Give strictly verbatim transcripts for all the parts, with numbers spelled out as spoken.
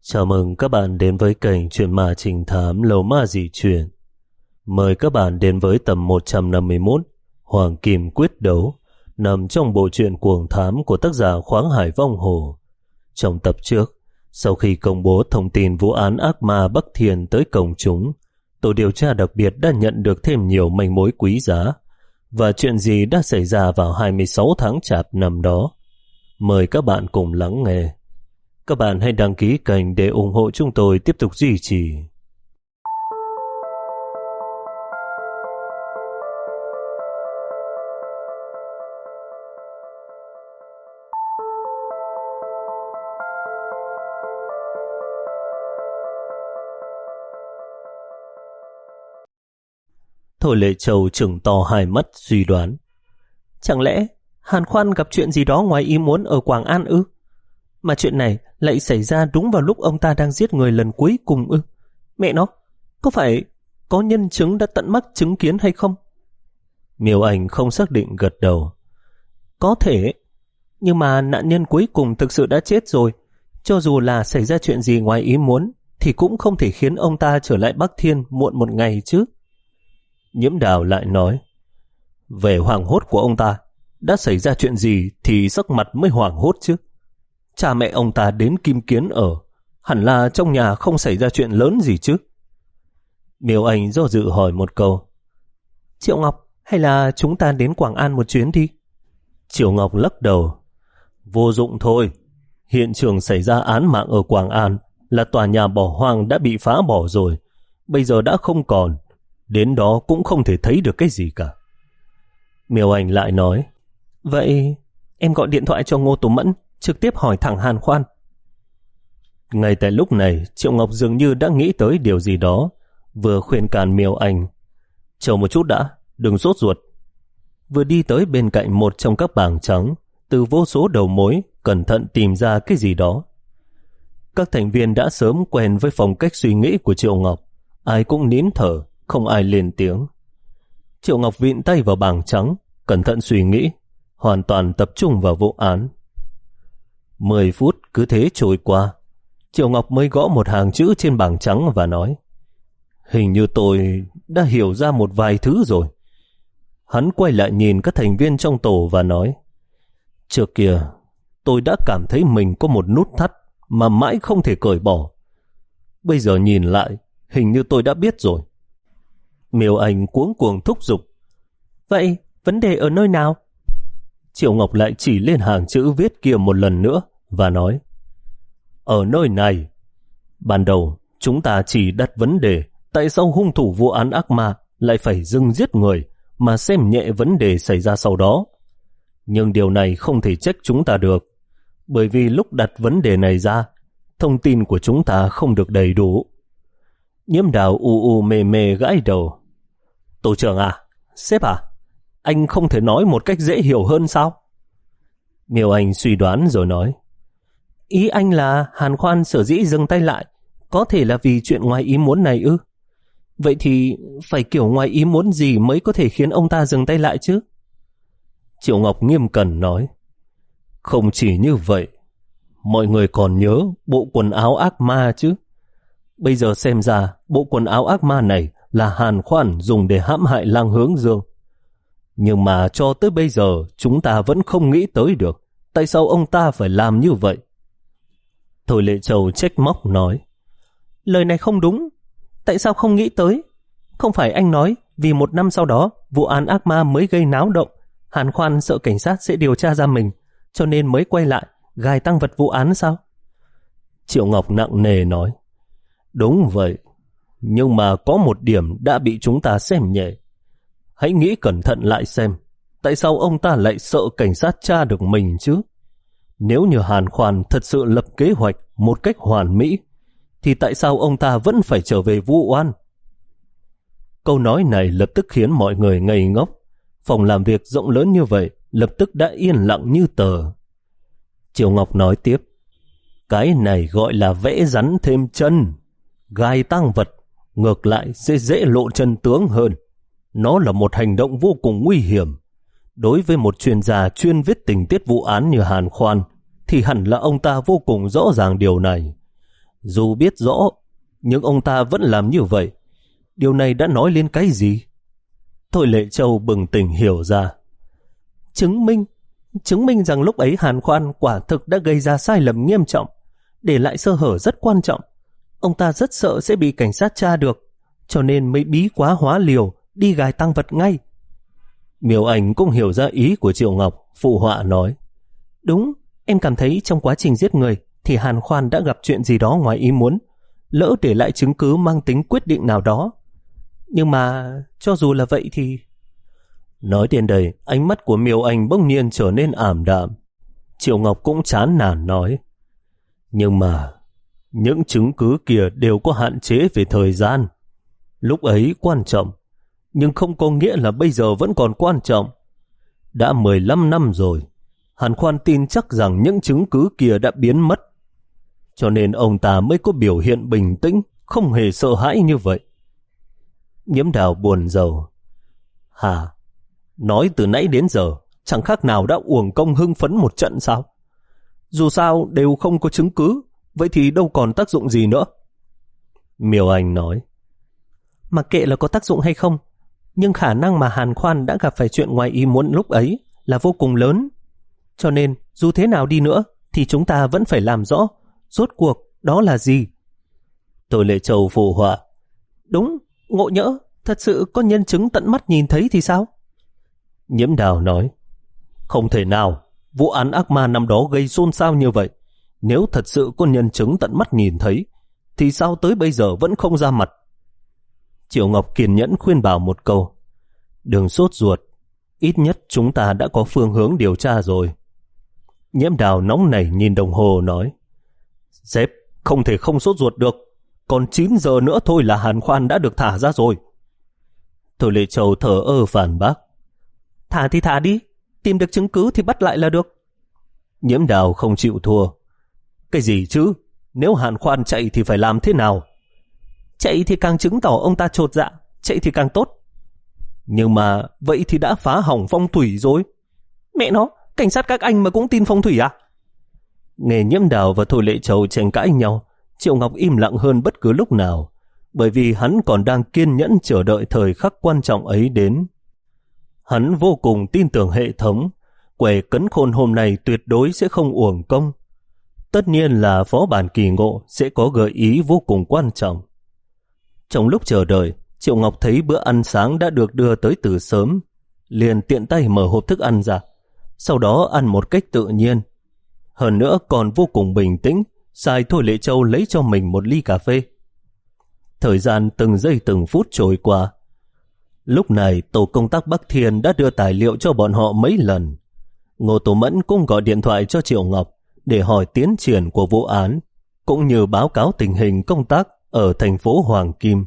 Chào mừng các bạn đến với kênh Chuyện Ma Trình Thám Lầu Ma Dị Chuyện. Mời các bạn đến với tập một trăm năm mươi mốt Hoàng Kim Quyết Đấu, nằm trong bộ truyện cuồng thám của tác giả Khoáng Hải Vong Hồ. Trong tập trước, sau khi công bố thông tin vụ án ác ma Bắc Thiên tới công chúng, tổ điều tra đặc biệt đã nhận được thêm nhiều manh mối quý giá. Và chuyện gì đã xảy ra vào hai mươi sáu tháng Chạp năm đó? Mời các bạn cùng lắng nghe. Các bạn hãy đăng ký kênh để ủng hộ chúng tôi tiếp tục duy trì. Thôi Lệ Châu trừng to hai mắt suy đoán. Chẳng lẽ Hàn Khoan gặp chuyện gì đó ngoài ý muốn ở Quảng An ư? Mà chuyện này lại xảy ra đúng vào lúc ông ta đang giết người lần cuối cùng ư? Mẹ nó, có phải có nhân chứng đã tận mắt chứng kiến hay không? Miêu Anh không xác định gật đầu. Có thể, nhưng mà nạn nhân cuối cùng thực sự đã chết rồi. Cho dù là xảy ra chuyện gì ngoài ý muốn thì cũng không thể khiến ông ta trở lại Bắc Thiên muộn một ngày chứ. Nhiễm Đào lại nói, về hoảng hốt của ông ta, đã xảy ra chuyện gì thì sắc mặt mới hoảng hốt chứ. Cha mẹ ông ta đến Kim Kiến ở, hẳn là trong nhà không xảy ra chuyện lớn gì chứ. Miêu Anh do dự hỏi một câu, Triệu Ngọc, hay là chúng ta đến Quảng An một chuyến đi? Triệu Ngọc lắc đầu, vô dụng thôi. Hiện trường xảy ra án mạng ở Quảng An là tòa nhà bỏ hoang đã bị phá bỏ rồi, bây giờ đã không còn. Đến đó cũng không thể thấy được cái gì cả. Miêu Anh lại nói, vậy em gọi điện thoại cho Ngô Tú Mẫn, trực tiếp hỏi thẳng Hàn Khoan. Ngay tại lúc này, Triệu Ngọc dường như đã nghĩ tới điều gì đó, vừa khuyên can Miêu Anh, chờ một chút đã, đừng sốt ruột. Vừa đi tới bên cạnh một trong các bảng trắng, từ vô số đầu mối cẩn thận tìm ra cái gì đó. Các thành viên đã sớm quen với phong cách suy nghĩ của Triệu Ngọc, ai cũng nín thở, không ai lên tiếng. Triệu Ngọc vịn tay vào bảng trắng, cẩn thận suy nghĩ, hoàn toàn tập trung vào vụ án. Mười phút cứ thế trôi qua, Triệu Ngọc mới gõ một hàng chữ trên bảng trắng và nói, hình như tôi đã hiểu ra một vài thứ rồi. Hắn quay lại nhìn các thành viên trong tổ và nói, trước kia tôi đã cảm thấy mình có một nút thắt mà mãi không thể cởi bỏ. Bây giờ nhìn lại, hình như tôi đã biết rồi. Miêu Anh cuống cuồng thúc giục, vậy vấn đề ở nơi nào? Triệu Ngọc lại chỉ lên hàng chữ viết kia một lần nữa và nói, ở nơi này. Ban đầu chúng ta chỉ đặt vấn đề tại sao hung thủ vụ án ác ma lại phải dừng giết người mà xem nhẹ vấn đề xảy ra sau đó. Nhưng điều này không thể trách chúng ta được, bởi vì lúc đặt vấn đề này ra, thông tin của chúng ta không được đầy đủ. Nhiễm Đào u u mê mê gãi đầu. Tổ trưởng à, sếp à, anh không thể nói một cách dễ hiểu hơn sao? Miêu Anh suy đoán rồi nói, ý anh là Hàn Khoan sở dĩ dừng tay lại có thể là vì chuyện ngoài ý muốn này ư? Vậy thì phải kiểu ngoài ý muốn gì mới có thể khiến ông ta dừng tay lại chứ? Triệu Ngọc nghiêm cẩn nói, không chỉ như vậy, mọi người còn nhớ bộ quần áo ác ma chứ. Bây giờ xem ra bộ quần áo ác ma này là Hàn Khoan dùng để hãm hại Lang Hướng Dương. Nhưng mà cho tới bây giờ chúng ta vẫn không nghĩ tới được tại sao ông ta phải làm như vậy. Thôi Lệ Châu trách móc nói, lời này không đúng. Tại sao không nghĩ tới? Không phải anh nói vì một năm sau đó vụ án ác ma mới gây náo động, Hàn Khoan sợ cảnh sát sẽ điều tra ra mình, cho nên mới quay lại gài tang vật vụ án sao? Triệu Ngọc nặng nề nói, đúng vậy, nhưng mà có một điểm đã bị chúng ta xem nhẹ. Hãy nghĩ cẩn thận lại xem, tại sao ông ta lại sợ cảnh sát tra được mình chứ? Nếu như Hàn Khoan thật sự lập kế hoạch một cách hoàn mỹ, thì tại sao ông ta vẫn phải trở về vu oan? Câu nói này lập tức khiến mọi người ngây ngốc. Phòng làm việc rộng lớn như vậy lập tức đã yên lặng như tờ. Triệu Ngọc nói tiếp, cái này gọi là vẽ rắn thêm chân. Gai tang vật ngược lại sẽ dễ lộ chân tướng hơn. Nó là một hành động vô cùng nguy hiểm. Đối với một chuyên gia chuyên viết tình tiết vụ án như Hàn Khoan, thì hẳn là ông ta vô cùng rõ ràng điều này. Dù biết rõ, nhưng ông ta vẫn làm như vậy. Điều này đã nói lên cái gì? Thôi Lệ Châu bừng tỉnh hiểu ra. Chứng minh, chứng minh rằng lúc ấy Hàn Khoan quả thực đã gây ra sai lầm nghiêm trọng, để lại sơ hở rất quan trọng. Ông ta rất sợ sẽ bị cảnh sát tra được, cho nên mới bí quá hóa liều, đi gài tang vật ngay. Miêu Anh cũng hiểu ra ý của Triệu Ngọc, phụ họa nói. Đúng, em cảm thấy trong quá trình giết người thì Hàn Khoan đã gặp chuyện gì đó ngoài ý muốn, lỡ để lại chứng cứ mang tính quyết định nào đó. Nhưng mà cho dù là vậy thì... Nói đến đây, ánh mắt của Miêu Anh bỗng nhiên trở nên ảm đạm. Triệu Ngọc cũng chán nản nói. Nhưng mà những chứng cứ kia đều có hạn chế về thời gian. Lúc ấy quan trọng, nhưng không có nghĩa là bây giờ vẫn còn quan trọng. Đã mười lăm năm rồi, Hàn Khoan tin chắc rằng những chứng cứ kia đã biến mất. Cho nên ông ta mới có biểu hiện bình tĩnh, không hề sợ hãi như vậy. Nhiễm Đào buồn rầu. Hả? Nói từ nãy đến giờ, chẳng khác nào đã uổng công hưng phấn một trận sao? Dù sao đều không có chứng cứ, vậy thì đâu còn tác dụng gì nữa. Miêu Anh nói. Mặc kệ là có tác dụng hay không, nhưng khả năng mà Hàn Khoan đã gặp phải chuyện ngoài ý muốn lúc ấy là vô cùng lớn. Cho nên dù thế nào đi nữa thì chúng ta vẫn phải làm rõ rốt cuộc đó là gì. Tôi Lệ Châu phụ họa. Đúng, ngộ nhỡ thật sự có nhân chứng tận mắt nhìn thấy thì sao? Nhiễm Đào nói. Không thể nào, vụ án ác ma năm đó gây xôn xao như vậy. Nếu thật sự có nhân chứng tận mắt nhìn thấy thì sao tới bây giờ vẫn không ra mặt? Triệu Ngọc kiên nhẫn khuyên bảo một câu. Đừng sốt ruột, ít nhất chúng ta đã có phương hướng điều tra rồi. Nhiễm Đào nóng nảy nhìn đồng hồ nói. Sếp, không thể không sốt ruột được. Còn chín giờ nữa thôi là Hàn Khoan đã được thả ra rồi. Thôi Lệ Châu thở ơ phản bác. Thả thì thả đi, tìm được chứng cứ thì bắt lại là được. Nhiễm Đào không chịu thua. Cái gì chứ? Nếu Hàn Khoan chạy thì phải làm thế nào? Chạy thì càng chứng tỏ ông ta chột dạ, chạy thì càng tốt. Nhưng mà vậy thì đã phá hỏng phong thủy rồi. Mẹ nó, cảnh sát các anh mà cũng tin phong thủy à? Nghe Nhiễm Đào và Thôi Lệ Châu tranh cãi nhau, Triệu Ngọc im lặng hơn bất cứ lúc nào, bởi vì hắn còn đang kiên nhẫn chờ đợi thời khắc quan trọng ấy đến. Hắn vô cùng tin tưởng hệ thống, quẻ cấn khôn hôm nay tuyệt đối sẽ không uổng công. Tất nhiên là phó bản kỳ ngộ sẽ có gợi ý vô cùng quan trọng. Trong lúc chờ đợi, Triệu Ngọc thấy bữa ăn sáng đã được đưa tới từ sớm, liền tiện tay mở hộp thức ăn ra, sau đó ăn một cách tự nhiên. Hơn nữa còn vô cùng bình tĩnh, sai Thôi Lệ Châu lấy cho mình một ly cà phê. Thời gian từng giây từng phút trôi qua. Lúc này tổ công tác Bắc Thiên đã đưa tài liệu cho bọn họ mấy lần. Ngô Tố Mẫn cũng gọi điện thoại cho Triệu Ngọc để hỏi tiến triển của vụ án, cũng như báo cáo tình hình công tác ở thành phố Hoàng Kim.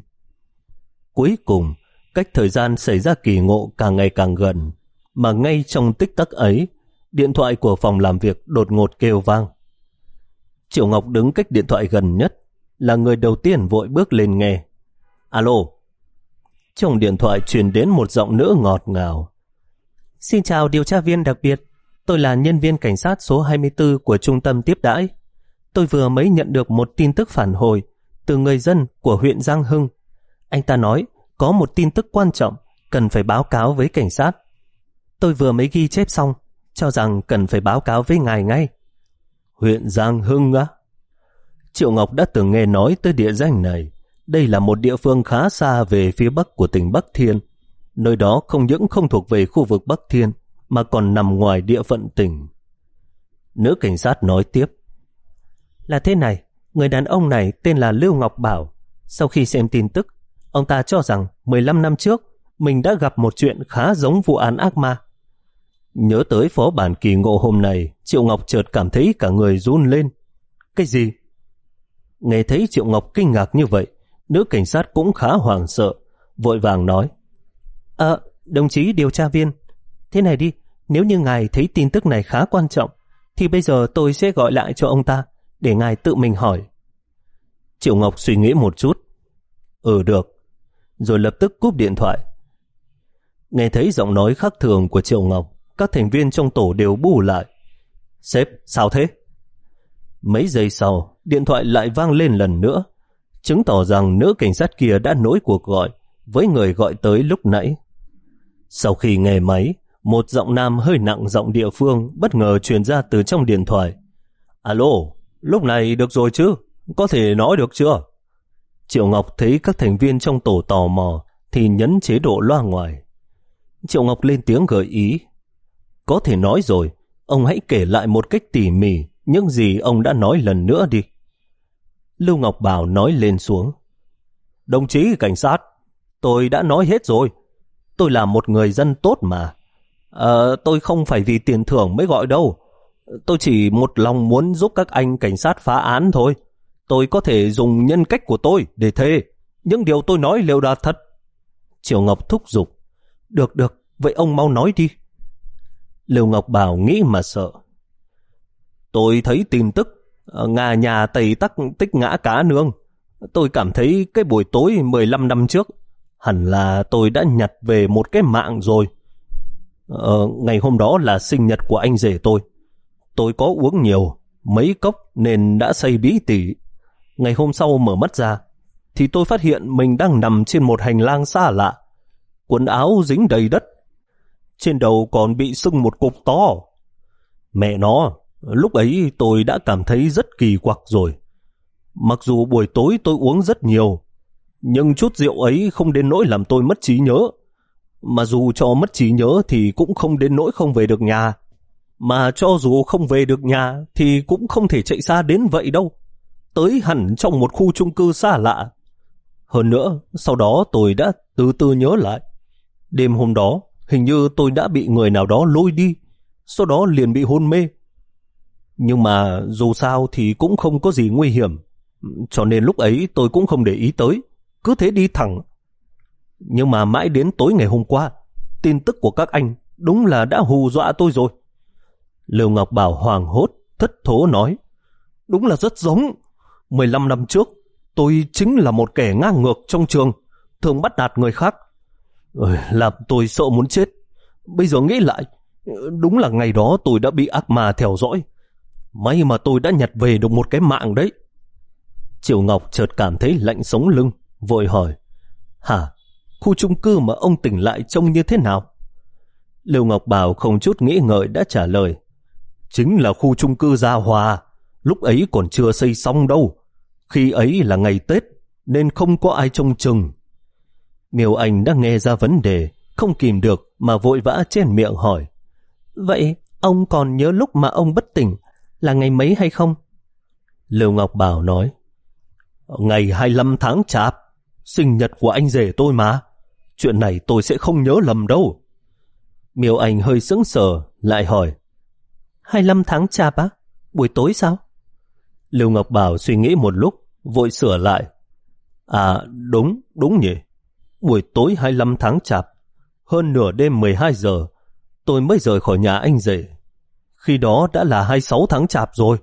Cuối cùng, cách thời gian xảy ra kỳ ngộ càng ngày càng gần, mà ngay trong tích tắc ấy, điện thoại của phòng làm việc đột ngột kêu vang. Triệu Ngọc đứng cách điện thoại gần nhất, là người đầu tiên vội bước lên nghe. Alo. Trong điện thoại truyền đến một giọng nữ ngọt ngào. Xin chào điều tra viên đặc biệt, tôi là nhân viên cảnh sát số hai mươi tư của trung tâm tiếp đãi. Tôi vừa mới nhận được một tin tức phản hồi từ người dân của huyện Giang Hưng. Anh ta nói có một tin tức quan trọng cần phải báo cáo với cảnh sát. Tôi vừa mới ghi chép xong, cho rằng cần phải báo cáo với ngài ngay. Huyện Giang Hưng á? Triệu Ngọc đã từng nghe nói tới địa danh này. Đây là một địa phương khá xa về phía bắc của tỉnh Bắc Thiên. Nơi đó không những không thuộc về khu vực Bắc Thiên, mà còn nằm ngoài địa phận tỉnh. Nữ cảnh sát nói tiếp. Là thế này, người đàn ông này tên là Lưu Ngọc Bảo. Sau khi xem tin tức, ông ta cho rằng mười lăm năm trước mình đã gặp một chuyện khá giống vụ án ác ma. Nhớ tới phó bản kỳ ngộ hôm nay, Triệu Ngọc chợt cảm thấy cả người run lên. Cái gì? Nghe thấy Triệu Ngọc kinh ngạc như vậy, nữ cảnh sát cũng khá hoảng sợ, vội vàng nói. Ờ, đồng chí điều tra viên, thế này đi, nếu như ngài thấy tin tức này khá quan trọng, thì bây giờ tôi sẽ gọi lại cho ông ta, để ngài tự mình hỏi. Triệu Ngọc suy nghĩ một chút. Ừ được. Rồi lập tức cúp điện thoại. Nghe thấy giọng nói khác thường của Triệu Ngọc, các thành viên trong tổ đều bù lại. Sếp, sao thế? Mấy giây sau, điện thoại lại vang lên lần nữa, chứng tỏ rằng nữ cảnh sát kia đã nối cuộc gọi với người gọi tới lúc nãy. Sau khi nghe máy, một giọng nam hơi nặng giọng địa phương bất ngờ truyền ra từ trong điện thoại. Alo, lúc này được rồi chứ? Có thể nói được chưa? Triệu Ngọc thấy các thành viên trong tổ tò mò thì nhấn chế độ loa ngoài. Triệu Ngọc lên tiếng gợi ý. Có thể nói rồi, ông hãy kể lại một cách tỉ mỉ những gì ông đã nói lần nữa đi. Lưu Ngọc Bảo nói lên xuống. Đồng chí cảnh sát, tôi đã nói hết rồi. Tôi là một người dân tốt mà. À, tôi không phải vì tiền thưởng mới gọi đâu. Tôi chỉ một lòng muốn giúp các anh cảnh sát phá án thôi. Tôi có thể dùng nhân cách của tôi để thề những điều tôi nói đều là thật. Triệu Ngọc thúc giục. Được được, vậy ông mau nói đi. Lưu Ngọc Bảo nghĩ mà sợ. Tôi thấy tin tức Ngà nhà Tây Tắc tích ngã cá nương. Tôi cảm thấy cái buổi tối mười lăm năm trước hẳn là tôi đã nhặt về một cái mạng rồi. Ờ, ngày hôm đó là sinh nhật của anh rể tôi. Tôi có uống nhiều, mấy cốc nên đã say bí tỉ. Ngày hôm sau mở mắt ra thì tôi phát hiện mình đang nằm trên một hành lang xa lạ. Quần áo dính đầy đất. Trên đầu còn bị sưng một cục to. Mẹ nó, lúc ấy tôi đã cảm thấy rất kỳ quặc rồi. Mặc dù buổi tối tôi uống rất nhiều, nhưng chút rượu ấy không đến nỗi làm tôi mất trí nhớ. Mà dù cho mất trí nhớ thì cũng không đến nỗi không về được nhà. Mà cho dù không về được nhà thì cũng không thể chạy xa đến vậy đâu. Tới hẳn trong một khu chung cư xa lạ. Hơn nữa, sau đó tôi đã từ từ nhớ lại. Đêm hôm đó, hình như tôi đã bị người nào đó lôi đi, sau đó liền bị hôn mê. Nhưng mà dù sao thì cũng không có gì nguy hiểm, cho nên lúc ấy tôi cũng không để ý tới, cứ thế đi thẳng. Nhưng mà mãi đến tối ngày hôm qua, tin tức của các anh đúng là đã hù dọa tôi rồi. Lưu Ngọc Bảo hoảng hốt, thất thố nói. Đúng là rất giống. mười lăm năm trước, tôi chính là một kẻ ngang ngược trong trường, thường bắt nạt người khác. Ừ, làm tôi sợ muốn chết. Bây giờ nghĩ lại, đúng là ngày đó tôi đã bị ác ma theo dõi. May mà tôi đã nhặt về được một cái mạng đấy. Triệu Ngọc chợt cảm thấy lạnh sống lưng, vội hỏi. Hả? Khu chung cư mà ông tỉnh lại trông như thế nào? Lưu Ngọc Bảo không chút nghĩ ngợi đã trả lời. Chính là khu chung cư Gia Hòa. Lúc ấy còn chưa xây xong đâu. Khi ấy là ngày Tết nên không có ai trông chừng. Miêu Anh đã nghe ra vấn đề, không kìm được mà vội vã chen miệng hỏi. Vậy ông còn nhớ lúc mà ông bất tỉnh là ngày mấy hay không? Lưu Ngọc Bảo nói. Ngày hai mươi lăm tháng Chạp, sinh nhật của anh rể tôi mà. Chuyện này tôi sẽ không nhớ lầm đâu. Miêu Anh hơi sững sờ, lại hỏi. hai mươi lăm tháng Chạp á? Buổi tối sao? Lưu Ngọc Bảo suy nghĩ một lúc, vội sửa lại. À đúng, đúng nhỉ. Buổi tối hai mươi lăm tháng Chạp, hơn nửa đêm mười hai giờ, tôi mới rời khỏi nhà anh rể. Khi đó đã là hai mươi sáu tháng Chạp rồi.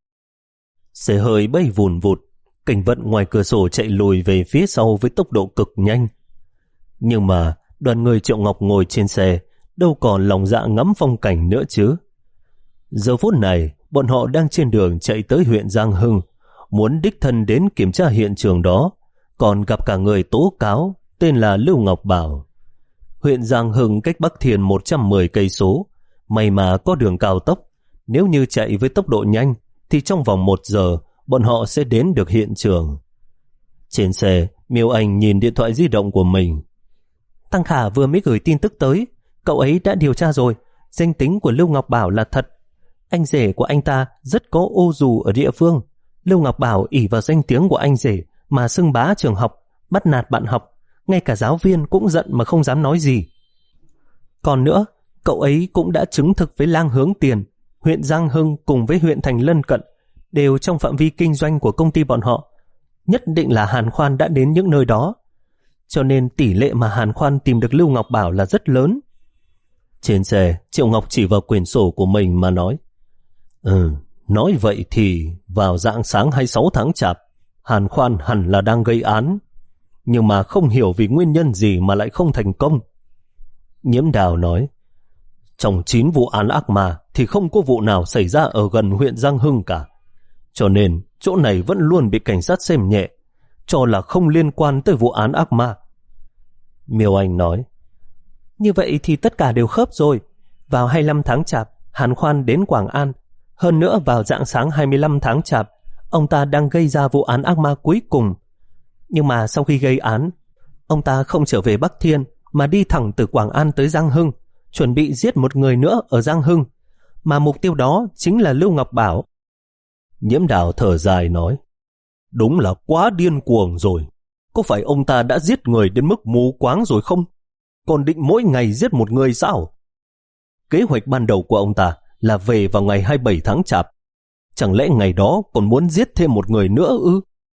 Xe hơi bay vùn vụt, cảnh vật ngoài cửa sổ chạy lùi về phía sau với tốc độ cực nhanh. Nhưng mà đoàn người Triệu Ngọc ngồi trên xe đâu còn lòng dạ ngắm phong cảnh nữa chứ. Giờ phút này, bọn họ đang trên đường chạy tới huyện Giang Hưng, muốn đích thân đến kiểm tra hiện trường đó, còn gặp cả người tố cáo tên là Lưu Ngọc Bảo. Huyện Giang Hưng cách Bắc Thiền một trăm mười cây số, may mà có đường cao tốc. Nếu như chạy với tốc độ nhanh thì trong vòng một giờ bọn họ sẽ đến được hiện trường. Trên xe, Miêu Anh nhìn điện thoại di động của mình. Tăng Khả vừa mới gửi tin tức tới, cậu ấy đã điều tra rồi, danh tính của Lưu Ngọc Bảo là thật. Anh rể của anh ta rất có ô dù ở địa phương. Lưu Ngọc Bảo ỷ vào danh tiếng của anh rể mà xưng bá trường học, bắt nạt bạn học, ngay cả giáo viên cũng giận mà không dám nói gì. Còn nữa, cậu ấy cũng đã chứng thực với Lang Hướng Tiền, huyện Giang Hưng cùng với huyện thành lân cận đều trong phạm vi kinh doanh của công ty bọn họ. Nhất định là Hàn Khoan đã đến những nơi đó, cho nên tỷ lệ mà Hàn Khoan tìm được Lưu Ngọc Bảo là rất lớn. Trên xe, Triệu Ngọc chỉ vào quyển sổ của mình mà nói. Ừ, nói vậy thì vào rạng sáng hai mươi sáu tháng Chạp, Hàn Khoan hẳn là đang gây án, nhưng mà không hiểu vì nguyên nhân gì mà lại không thành công. Nhiễm Đào nói. Trong chín vụ án ác ma thì không có vụ nào xảy ra ở gần huyện Giang Hưng cả, cho nên chỗ này vẫn luôn bị cảnh sát xem nhẹ, cho là không liên quan tới vụ án ác ma. Miêu Anh nói, như vậy thì tất cả đều khớp rồi. Vào hai mươi lăm tháng Chạp, Hàn Khoan đến Quảng An. Hơn nữa vào rạng sáng hai mươi lăm tháng Chạp, ông ta đang gây ra vụ án ác ma cuối cùng. Nhưng mà sau khi gây án, ông ta không trở về Bắc Thiên mà đi thẳng từ Quảng An tới Giang Hưng, chuẩn bị giết một người nữa ở Giang Hưng, mà mục tiêu đó chính là Lưu Ngọc Bảo. Nhiễm Đào thở dài nói, đúng là quá điên cuồng rồi. Có phải ông ta đã giết người đến mức mù quáng rồi không? Còn định mỗi ngày giết một người sao? Kế hoạch ban đầu của ông ta là về vào ngày hai mươi bảy tháng Chạp. Chẳng lẽ ngày đó còn muốn giết thêm một người nữa ư?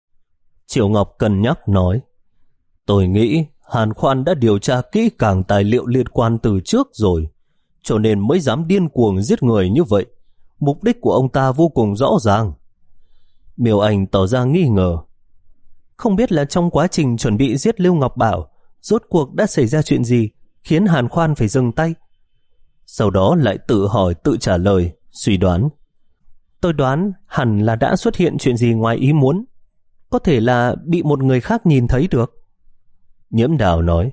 Triệu Ngọc cân nhắc nói, tôi nghĩ Hàn Khoan đã điều tra kỹ càng tài liệu liên quan từ trước rồi, cho nên mới dám điên cuồng giết người như vậy. Mục đích của ông ta vô cùng rõ ràng. Miêu Anh tỏ ra nghi ngờ. Không biết là trong quá trình chuẩn bị giết Lưu Ngọc Bảo, rốt cuộc đã xảy ra chuyện gì khiến Hàn Khoan phải dừng tay. Sau đó lại tự hỏi tự trả lời, suy đoán. Tôi đoán hẳn là đã xuất hiện chuyện gì ngoài ý muốn. Có thể là bị một người khác nhìn thấy được. Nhiễm Đào nói,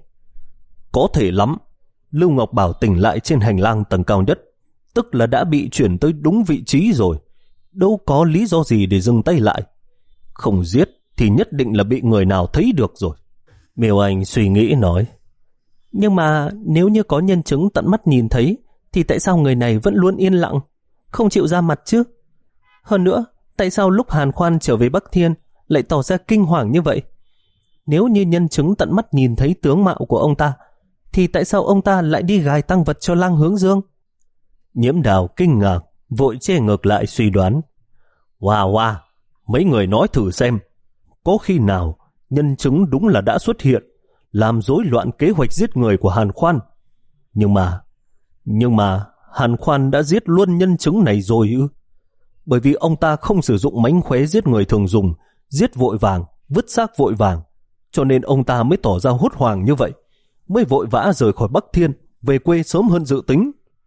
có thể lắm. Lưu Ngọc Bảo tỉnh lại trên hành lang tầng cao nhất, tức là đã bị chuyển tới đúng vị trí rồi. Đâu có lý do gì để dừng tay lại. Không giết thì nhất định là bị người nào thấy được rồi. Miêu Anh suy nghĩ nói, nhưng mà nếu như có nhân chứng tận mắt nhìn thấy thì tại sao người này vẫn luôn yên lặng, không chịu ra mặt chứ? Hơn nữa, tại sao lúc Hàn Khoan trở về Bắc Thiên lại tỏ ra kinh hoàng như vậy? Nếu như nhân chứng tận mắt nhìn thấy tướng mạo của ông ta, thì tại sao ông ta lại đi gài tang vật cho Lăng Hướng Dương? Nhiễm Đào kinh ngạc, vội che ngược lại suy đoán. Wow, wow, mấy người nói thử xem, có khi nào nhân chứng đúng là đã xuất hiện, làm rối loạn kế hoạch giết người của Hàn Khoan? Nhưng mà, nhưng mà Hàn Khoan đã giết luôn nhân chứng này rồi ư? Bởi vì ông ta không sử dụng mánh khóe giết người thường dùng, giết vội vàng, vứt xác vội vàng, cho nên ông ta mới tỏ ra hốt hoảng như vậy, mới vội vã rời khỏi Bắc Thiên, về quê sớm hơn dự tính.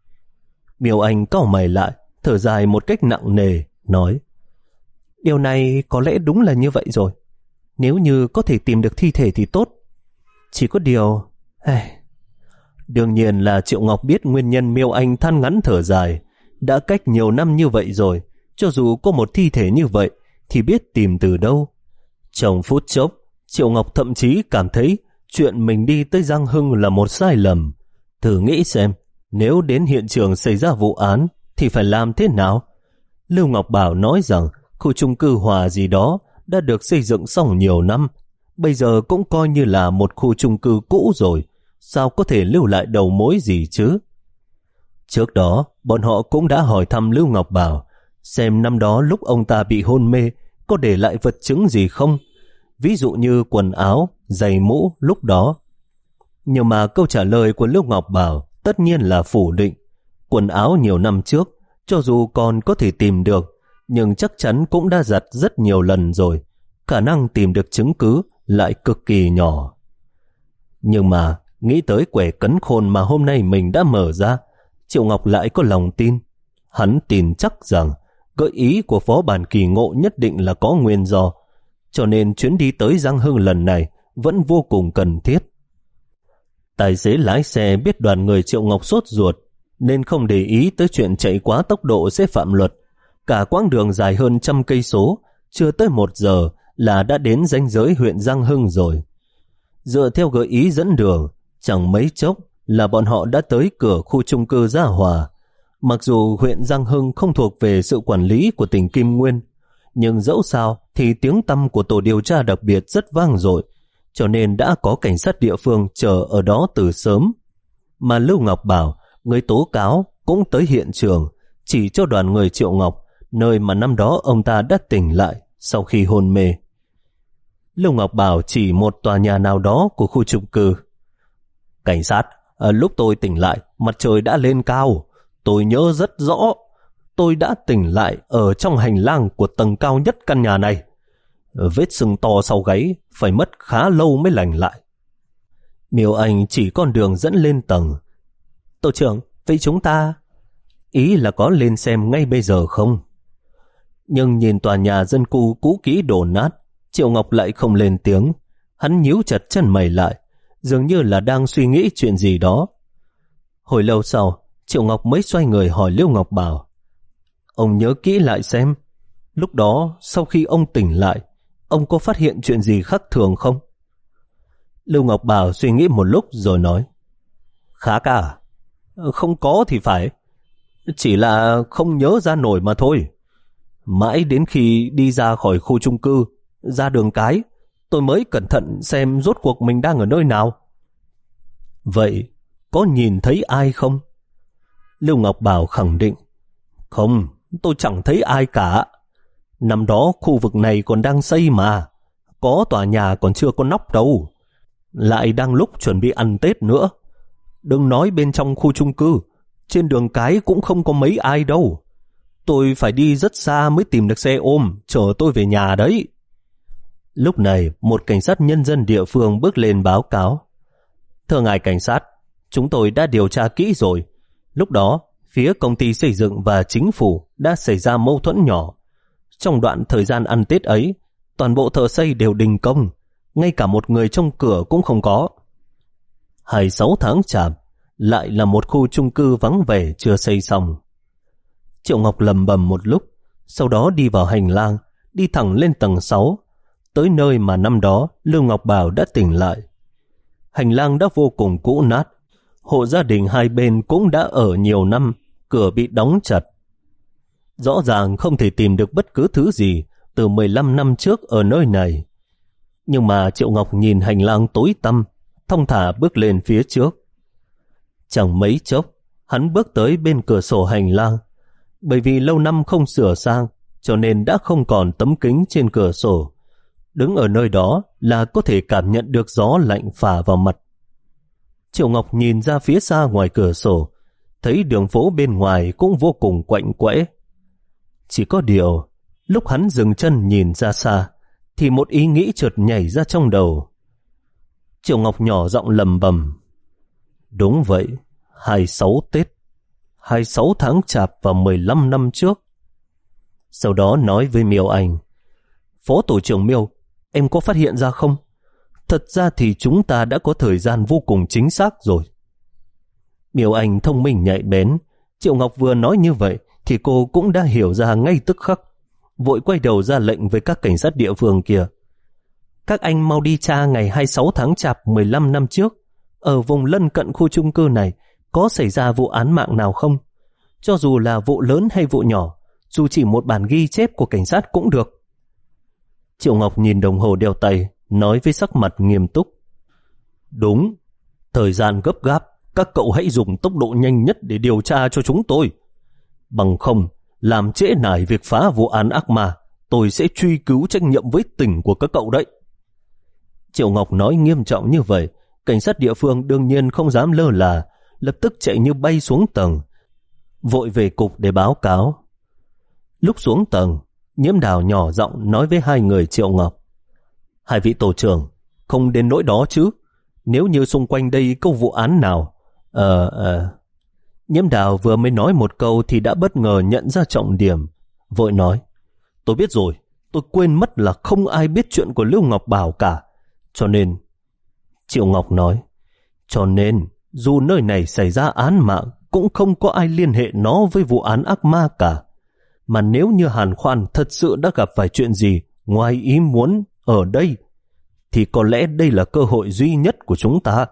Miêu Anh cau mày lại, thở dài một cách nặng nề, nói, điều này có lẽ đúng là như vậy rồi. Nếu như có thể tìm được thi thể thì tốt. Chỉ có điều... Ai... Đương nhiên là Triệu Ngọc biết nguyên nhân Miêu Anh than ngắn thở dài. Đã cách nhiều năm như vậy rồi, cho dù có một thi thể như vậy thì biết tìm từ đâu. Trong phút chốc, Triệu Ngọc thậm chí cảm thấy chuyện mình đi tới Giang Hưng là một sai lầm. Thử nghĩ xem, nếu đến hiện trường xảy ra vụ án thì phải làm thế nào? Lưu Ngọc Bảo nói rằng khu chung cư Hòa gì đó đã được xây dựng xong nhiều năm, bây giờ cũng coi như là một khu chung cư cũ rồi, sao có thể lưu lại đầu mối gì chứ? Trước đó, bọn họ cũng đã hỏi thăm Lưu Ngọc Bảo, xem năm đó lúc ông ta bị hôn mê có để lại vật chứng gì không, ví dụ như quần áo, giày mũ lúc đó. Nhưng mà câu trả lời của Lưu Ngọc Bảo tất nhiên là phủ định. Quần áo nhiều năm trước, cho dù còn có thể tìm được, nhưng chắc chắn cũng đã giặt rất nhiều lần rồi, khả năng tìm được chứng cứ lại cực kỳ nhỏ. Nhưng mà nghĩ tới quẻ cấn khôn mà hôm nay mình đã mở ra, Triệu Ngọc lại có lòng tin. Hắn tin chắc rằng gợi ý của Phó Bản Kỳ Ngộ nhất định là có nguyên do, cho nên chuyến đi tới Giang Hưng lần này vẫn vô cùng cần thiết. Tài xế lái xe biết đoàn người Triệu Ngọc sốt ruột, nên không để ý tới chuyện chạy quá tốc độ sẽ phạm luật. Cả quãng đường dài hơn trăm cây số, chưa tới một giờ là đã đến ranh giới huyện Giang Hưng rồi. Dựa theo gợi ý dẫn đường, chẳng mấy chốc là bọn họ đã tới cửa khu chung cư Gia Hòa. Mặc dù huyện Giang Hưng không thuộc về sự quản lý của tỉnh Kim Nguyên, nhưng dẫu sao thì tiếng tăm của tổ điều tra đặc biệt rất vang dội, cho nên đã có cảnh sát địa phương chờ ở đó từ sớm. Mà Lưu Ngọc Bảo, người tố cáo, cũng tới hiện trường, chỉ cho đoàn người Triệu Ngọc, nơi mà năm đó ông ta đã tỉnh lại sau khi hôn mê. Lưu Ngọc Bảo chỉ một tòa nhà nào đó của khu chung cư. Cảnh sát, à, lúc tôi tỉnh lại, mặt trời đã lên cao. Tôi nhớ rất rõ, tôi đã tỉnh lại ở trong hành lang của tầng cao nhất căn nhà này. Vết sưng to sau gáy phải mất khá lâu mới lành lại. Miêu Anh chỉ con đường dẫn lên tầng. Tổ trưởng, vậy chúng ta... Ý là có lên xem ngay bây giờ không? Nhưng nhìn tòa nhà dân cư cũ kỹ đổ nát, Triệu Ngọc lại không lên tiếng. Hắn nhíu chặt chân mày lại, dường như là đang suy nghĩ chuyện gì đó. Hồi lâu sau, Triệu Ngọc mới xoay người hỏi Lưu Ngọc Bảo. Ông nhớ kỹ lại xem, lúc đó sau khi ông tỉnh lại, ông có phát hiện chuyện gì khác thường không? Lưu Ngọc Bảo suy nghĩ một lúc rồi nói. Khác à? Không có thì phải. Chỉ là không nhớ ra nổi mà thôi. Mãi đến khi đi ra khỏi khu chung cư, ra đường cái, tôi mới cẩn thận xem rốt cuộc mình đang ở nơi nào. Vậy có nhìn thấy ai không? Lưu Ngọc Bảo khẳng định. Không, tôi chẳng thấy ai cả. Năm đó khu vực này còn đang xây mà, có tòa nhà còn chưa có nóc đâu. Lại đang lúc chuẩn bị ăn Tết nữa. Đừng nói bên trong khu chung cư, trên đường cái cũng không có mấy ai đâu. Tôi phải đi rất xa mới tìm được xe ôm chở tôi về nhà đấy. Lúc này, một cảnh sát nhân dân địa phương bước lên báo cáo. Thưa ngài cảnh sát, chúng tôi đã điều tra kỹ rồi. Lúc đó, phía công ty xây dựng và chính phủ đã xảy ra mâu thuẫn nhỏ. Trong đoạn thời gian ăn Tết ấy, toàn bộ thợ xây đều đình công, ngay cả một người trong cửa cũng không có. hai mươi sáu tháng Chạp, lại là một khu chung cư vắng vẻ chưa xây xong. Triệu Ngọc lầm bầm một lúc, sau đó đi vào hành lang, đi thẳng lên tầng sáu, tới nơi mà năm đó Lưu Ngọc Bảo đã tỉnh lại. Hành lang đã vô cùng cũ nát, hộ gia đình hai bên cũng đã ở nhiều năm, cửa bị đóng chặt. Rõ ràng không thể tìm được bất cứ thứ gì từ mười lăm năm trước ở nơi này. Nhưng mà Triệu Ngọc nhìn hành lang tối tăm, thong thả bước lên phía trước. Chẳng mấy chốc, hắn bước tới bên cửa sổ hành lang. Bởi vì lâu năm không sửa sang, cho nên đã không còn tấm kính trên cửa sổ. Đứng ở nơi đó là có thể cảm nhận được gió lạnh phả vào mặt. Triệu Ngọc nhìn ra phía xa ngoài cửa sổ, thấy đường phố bên ngoài cũng vô cùng quạnh quẽ. Chỉ có điều, lúc hắn dừng chân nhìn ra xa, thì một ý nghĩ chợt nhảy ra trong đầu. Triệu Ngọc nhỏ giọng lầm bầm. Đúng vậy, hai mươi sáu Tết, hai mươi sáu tháng Chạp và mười lăm năm trước. Sau đó nói với Miêu Anh. Phó tổ trưởng Miêu, em có phát hiện ra không? Thật ra thì chúng ta đã có thời gian vô cùng chính xác rồi. Miêu Anh thông minh nhạy bén. Triệu Ngọc vừa nói như vậy thì cô cũng đã hiểu ra ngay tức khắc, vội quay đầu ra lệnh với các cảnh sát địa phương kia. Các anh mau đi tra ngày hai mươi sáu tháng Chạp mười lăm năm trước, ở vùng lân cận khu chung cư này có xảy ra vụ án mạng nào không? Cho dù là vụ lớn hay vụ nhỏ, dù chỉ một bản ghi chép của cảnh sát cũng được. Triệu Ngọc nhìn đồng hồ đeo tay, nói với sắc mặt nghiêm túc. Đúng, thời gian gấp gáp, các cậu hãy dùng tốc độ nhanh nhất để điều tra cho chúng tôi. Bằng không, làm trễ nải việc phá vụ án ác ma, tôi sẽ truy cứu trách nhiệm với tỉnh của các cậu đấy. Triệu Ngọc nói nghiêm trọng như vậy, cảnh sát địa phương đương nhiên không dám lơ là, lập tức chạy như bay xuống tầng, vội về cục để báo cáo. Lúc xuống tầng, Nhiễm Đào nhỏ giọng nói với hai người Triệu Ngọc. Hai vị tổ trưởng, không đến nỗi đó chứ. Nếu như xung quanh đây có vụ án nào... Ờ... ờ... Nhiễm Đào vừa mới nói một câu thì đã bất ngờ nhận ra trọng điểm, vội nói. Tôi biết rồi, tôi quên mất là không ai biết chuyện của Lưu Ngọc Bảo cả. Cho nên... Triệu Ngọc nói. Cho nên, dù nơi này xảy ra án mạng, cũng không có ai liên hệ nó với vụ án ác ma cả. Mà nếu như Hàn Khoan thật sự đã gặp phải chuyện gì ngoài ý muốn ở đây, thì có lẽ đây là cơ hội duy nhất của chúng ta.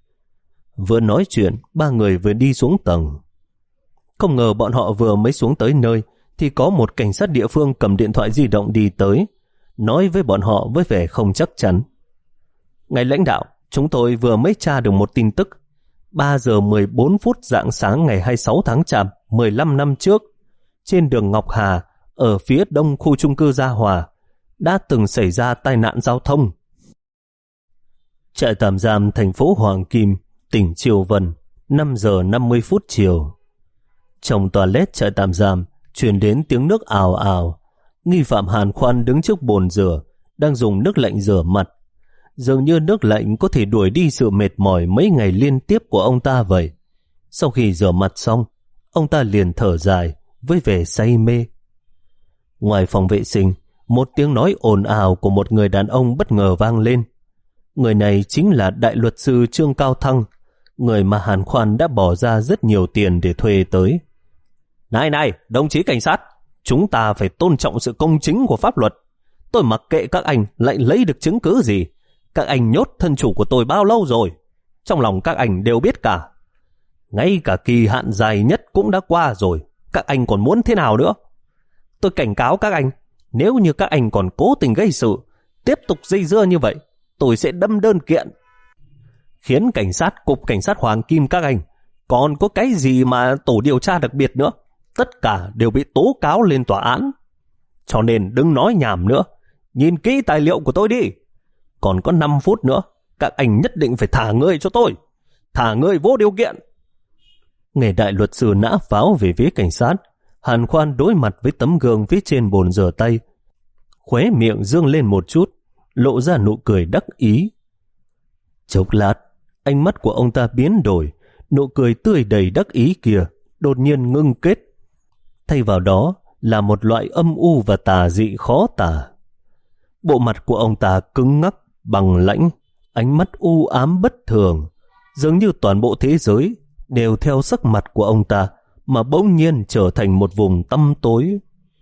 Vừa nói chuyện, ba người vừa đi xuống tầng. Không ngờ bọn họ vừa mới xuống tới nơi, thì có một cảnh sát địa phương cầm điện thoại di động đi tới, nói với bọn họ với vẻ không chắc chắn. Ngài lãnh đạo, chúng tôi vừa mới tra được một tin tức. ba giờ mười bốn phút rạng sáng ngày hai mươi sáu tháng Chạp, mười lăm năm trước, trên đường Ngọc Hà, ở phía đông khu chung cư Gia Hòa, đã từng xảy ra tai nạn giao thông. Trại tạm giam thành phố Hoàng Kim, tỉnh Triều Vân, năm giờ năm mươi phút chiều. Trong toilet trại tạm giam truyền đến tiếng nước ào ào. Nghi phạm Hàn Khoan đứng trước bồn rửa, đang dùng nước lạnh rửa mặt. Dường như nước lạnh có thể đuổi đi sự mệt mỏi mấy ngày liên tiếp của ông ta vậy. Sau khi rửa mặt xong, ông ta liền thở dài với vẻ say mê. Ngoài phòng vệ sinh, một tiếng nói ồn ào của một người đàn ông bất ngờ vang lên. Người này chính là đại luật sư Trương Cao Thăng, người mà Hàn Khoan đã bỏ ra rất nhiều tiền để thuê tới. Này này, đồng chí cảnh sát, chúng ta phải tôn trọng sự công chính của pháp luật. Tôi mặc kệ các anh lại lấy được chứng cứ gì. Các anh nhốt thân chủ của tôi bao lâu rồi? Trong lòng các anh đều biết cả. Ngay cả kỳ hạn dài nhất cũng đã qua rồi. Các anh còn muốn thế nào nữa? Tôi cảnh cáo các anh, nếu như các anh còn cố tình gây sự, tiếp tục dây dưa như vậy, tôi sẽ đâm đơn kiện. Khiến cảnh sát, cục cảnh sát Hoàng Kim các anh, còn có cái gì mà tổ điều tra đặc biệt nữa, tất cả đều bị tố cáo lên tòa án. Cho nên đừng nói nhảm nữa, nhìn kỹ tài liệu của tôi đi. Còn có năm phút nữa, các anh nhất định phải thả người cho tôi. Thả người vô điều kiện. Nghe đại luật sư nã pháo về phía cảnh sát, Hàn Khoan đối mặt với tấm gương phía trên bồn rửa tay, khóe miệng dương lên một chút, lộ ra nụ cười đắc ý. Chốc lát, ánh mắt của ông ta biến đổi, nụ cười tươi đầy đắc ý kia đột nhiên ngưng kết. Thay vào đó là một loại âm u và tà dị khó tả. Bộ mặt của ông ta cứng ngắc, bằng lãnh, ánh mắt u ám bất thường, dường như toàn bộ thế giới đều theo sắc mặt của ông ta mà bỗng nhiên trở thành một vùng tăm tối.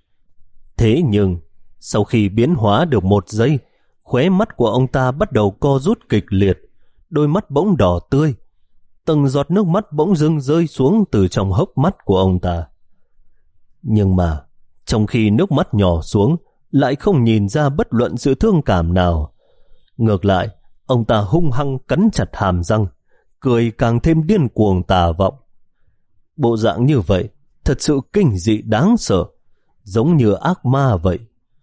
Thế nhưng, sau khi biến hóa được một giây, khóe mắt của ông ta bắt đầu co rút kịch liệt, đôi mắt bỗng đỏ tươi, từng giọt nước mắt bỗng dưng rơi xuống từ trong hốc mắt của ông ta. Nhưng mà, trong khi nước mắt nhỏ xuống, lại không nhìn ra bất luận sự thương cảm nào. Ngược lại, ông ta hung hăng cắn chặt hàm răng, cười càng thêm điên cuồng tà vọng. Bộ dạng như vậy, thật sự kinh dị đáng sợ, giống như ác ma vậy.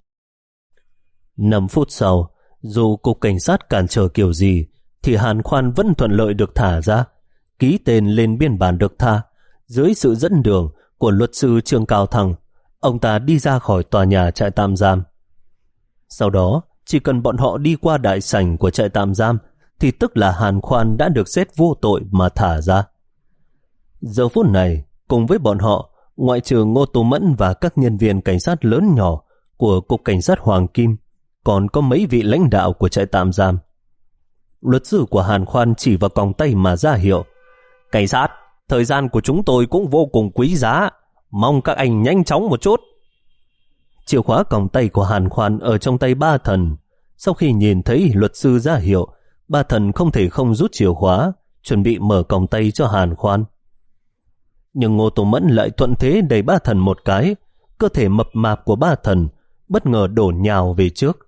Năm phút sau, dù cục cảnh sát cản trở kiểu gì, thì Hàn Khoan vẫn thuận lợi được thả ra, ký tên lên biên bản được tha. Dưới sự dẫn đường của luật sư Trương Cao Thăng, ông ta đi ra khỏi tòa nhà trại tạm giam. Sau đó, chỉ cần bọn họ đi qua đại sảnh của trại tạm giam, thì tức là Hàn Khoan đã được xét vô tội mà thả ra. Giờ phút này, cùng với bọn họ, ngoại trừ Ngô Tô Mẫn và các nhân viên cảnh sát lớn nhỏ của cục cảnh sát Hoàng Kim, còn có mấy vị lãnh đạo của trại tạm giam. Luật sư của Hàn Khoan chỉ vào còng tay mà ra hiệu: cảnh sát, thời gian của chúng tôi cũng vô cùng quý giá, mong các anh nhanh chóng một chút. Chìa khóa còng tay của Hàn Khoan ở trong tay Ba Thần. Sau khi nhìn thấy luật sư ra hiệu, Ba Thần không thể không rút chìa khóa, chuẩn bị mở còng tay cho Hàn Khoan. Nhưng Ngô Tô Mẫn lại thuận thế đẩy Ba Thần một cái, cơ thể mập mạp của Ba Thần bất ngờ đổ nhào về trước.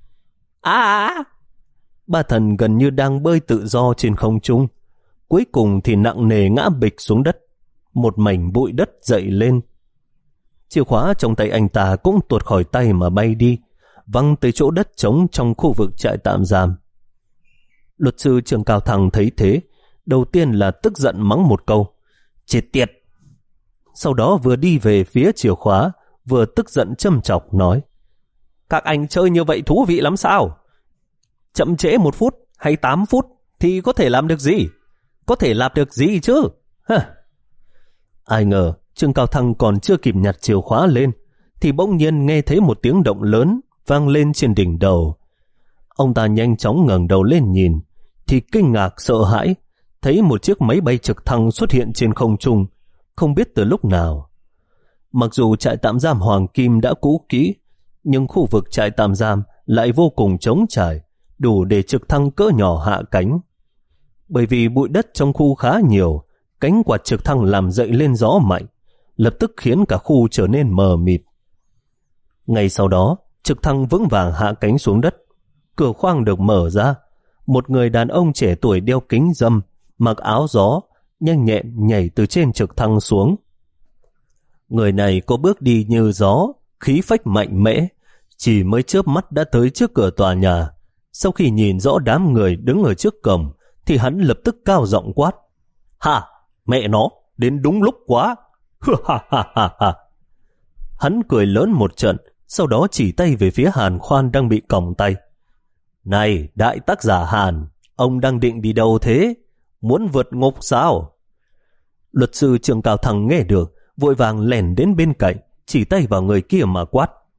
À! Ba Thần gần như đang bơi tự do trên không trung, cuối cùng thì nặng nề ngã bịch xuống đất, một mảnh bụi đất dậy lên. Chìa khóa trong tay anh ta cũng tuột khỏi tay mà bay đi, văng tới chỗ đất trống trong khu vực trại tạm giam. Luật sư Trương Cao Thăng thấy thế, đầu tiên là tức giận mắng một câu: chết tiệt. Sau đó vừa đi về phía chìa khóa, vừa tức giận châm chọc nói: các anh chơi như vậy thú vị lắm sao? Chậm trễ một phút hay tám phút thì có thể làm được gì? Có thể làm được gì chứ? Hả? Ai ngờ Trương Cao Thăng còn chưa kịp nhặt chìa khóa lên thì bỗng nhiên nghe thấy một tiếng động lớn vang lên trên đỉnh đầu. Ông ta nhanh chóng ngẩng đầu lên nhìn thì kinh ngạc sợ hãi thấy một chiếc máy bay trực thăng xuất hiện trên không trung, không biết từ lúc nào. Mặc dù trại tạm giam Hoàng Kim đã cũ kỹ, nhưng khu vực trại tạm giam lại vô cùng trống trải, đủ để trực thăng cỡ nhỏ hạ cánh. Bởi vì bụi đất trong khu khá nhiều, cánh quạt trực thăng làm dậy lên gió mạnh, lập tức khiến cả khu trở nên mờ mịt. Ngay sau đó, trực thăng vững vàng hạ cánh xuống đất. Cửa khoang được mở ra, một người đàn ông trẻ tuổi đeo kính râm, mặc áo gió, nhanh nhẹn nhảy từ trên trực thăng xuống. Người này có bước đi như gió, khí phách mạnh mẽ, chỉ mới chớp mắt đã tới trước cửa tòa nhà. Sau khi nhìn rõ đám người đứng ở trước cổng, thì hắn lập tức cao giọng quát: "Hả, mẹ nó, đến đúng lúc quá!" Ha ha ha ha. Hắn cười lớn một trận, sau đó chỉ tay về phía Hàn Khoan đang bị còng tay. "Này, đại tác giả Hàn, ông đang định đi đâu thế? Muốn vượt ngục sao?" Luật sư Trương Cao Thăng nghe được, vội vàng lẻn đến bên cạnh, chỉ tay vào người kia mà quát: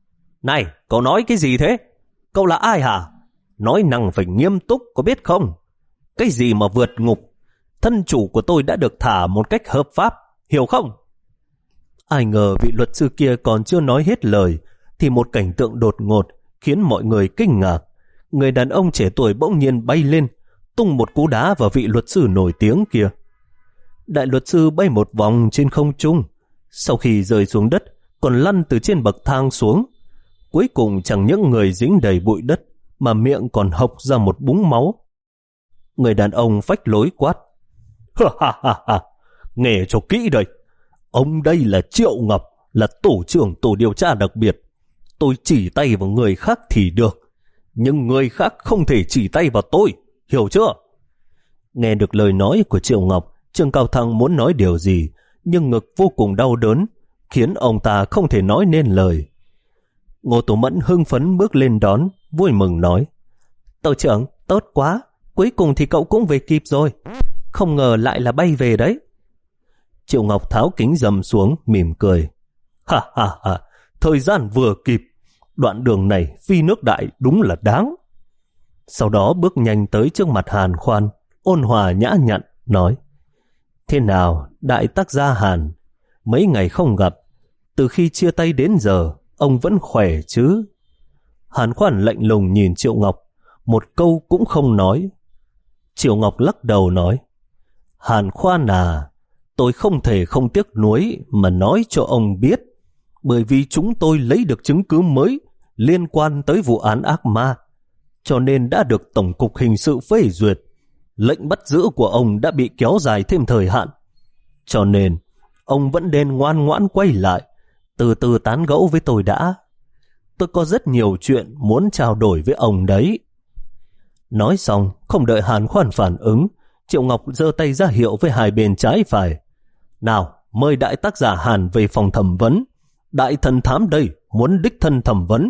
Này, cậu nói cái gì thế? Cậu là ai hả? Nói năng phải nghiêm túc, có biết không? Cái gì mà vượt ngục? Thân chủ của tôi đã được thả một cách hợp pháp, hiểu không? Ai ngờ vị luật sư kia còn chưa nói hết lời, thì một cảnh tượng đột ngột khiến mọi người kinh ngạc. Người đàn ông trẻ tuổi bỗng nhiên bay lên, tung một cú đá vào vị luật sư nổi tiếng kia. Đại luật sư bay một vòng trên không trung, sau khi rơi xuống đất, còn lăn từ trên bậc thang xuống. Cuối cùng chẳng những người dính đầy bụi đất, mà miệng còn hộc ra một búng máu. Người đàn ông phách lối quát. Ha ha ha ha, nghe cho kỹ đây. Ông đây là Triệu Ngọc, là tổ trưởng tổ điều tra đặc biệt. Tôi chỉ tay vào người khác thì được, nhưng người khác không thể chỉ tay vào tôi, hiểu chưa? Nghe được lời nói của Triệu Ngọc, Trương Cao Thăng muốn nói điều gì, nhưng ngực vô cùng đau đớn, khiến ông ta không thể nói nên lời. Ngô Tố Mẫn hưng phấn bước lên đón, vui mừng nói. Tổ trưởng, tốt quá, cuối cùng thì cậu cũng về kịp rồi. Không ngờ lại là bay về đấy. Triệu Ngọc tháo kính râm xuống, mỉm cười. Ha ha ha, thời gian vừa kịp, đoạn đường này phi nước đại đúng là đáng. Sau đó bước nhanh tới trước mặt Hàn Khoan, ôn hòa nhã nhặn, nói. Thế nào, đại tác gia Hàn, mấy ngày không gặp, từ khi chia tay đến giờ, ông vẫn khỏe chứ? Hàn Khoan lạnh lùng nhìn Triệu Ngọc, một câu cũng không nói. Triệu Ngọc lắc đầu nói. Hàn Khoan à, tôi không thể không tiếc nuối mà nói cho ông biết, bởi vì chúng tôi lấy được chứng cứ mới liên quan tới vụ án ác ma, cho nên đã được Tổng cục Hình sự phê duyệt. Lệnh bắt giữ của ông đã bị kéo dài thêm thời hạn, cho nên ông vẫn nên ngoan ngoãn quay lại, từ từ tán gẫu với tôi đã. Tôi có rất nhiều chuyện muốn trao đổi với ông đấy. Nói xong, không đợi Hàn Khoan phản ứng, Triệu Ngọc giơ tay ra hiệu với hai bên trái phải. Nào, mời đại tác giả Hàn về phòng thẩm vấn. Đại thần thám đây, muốn đích thân thẩm vấn.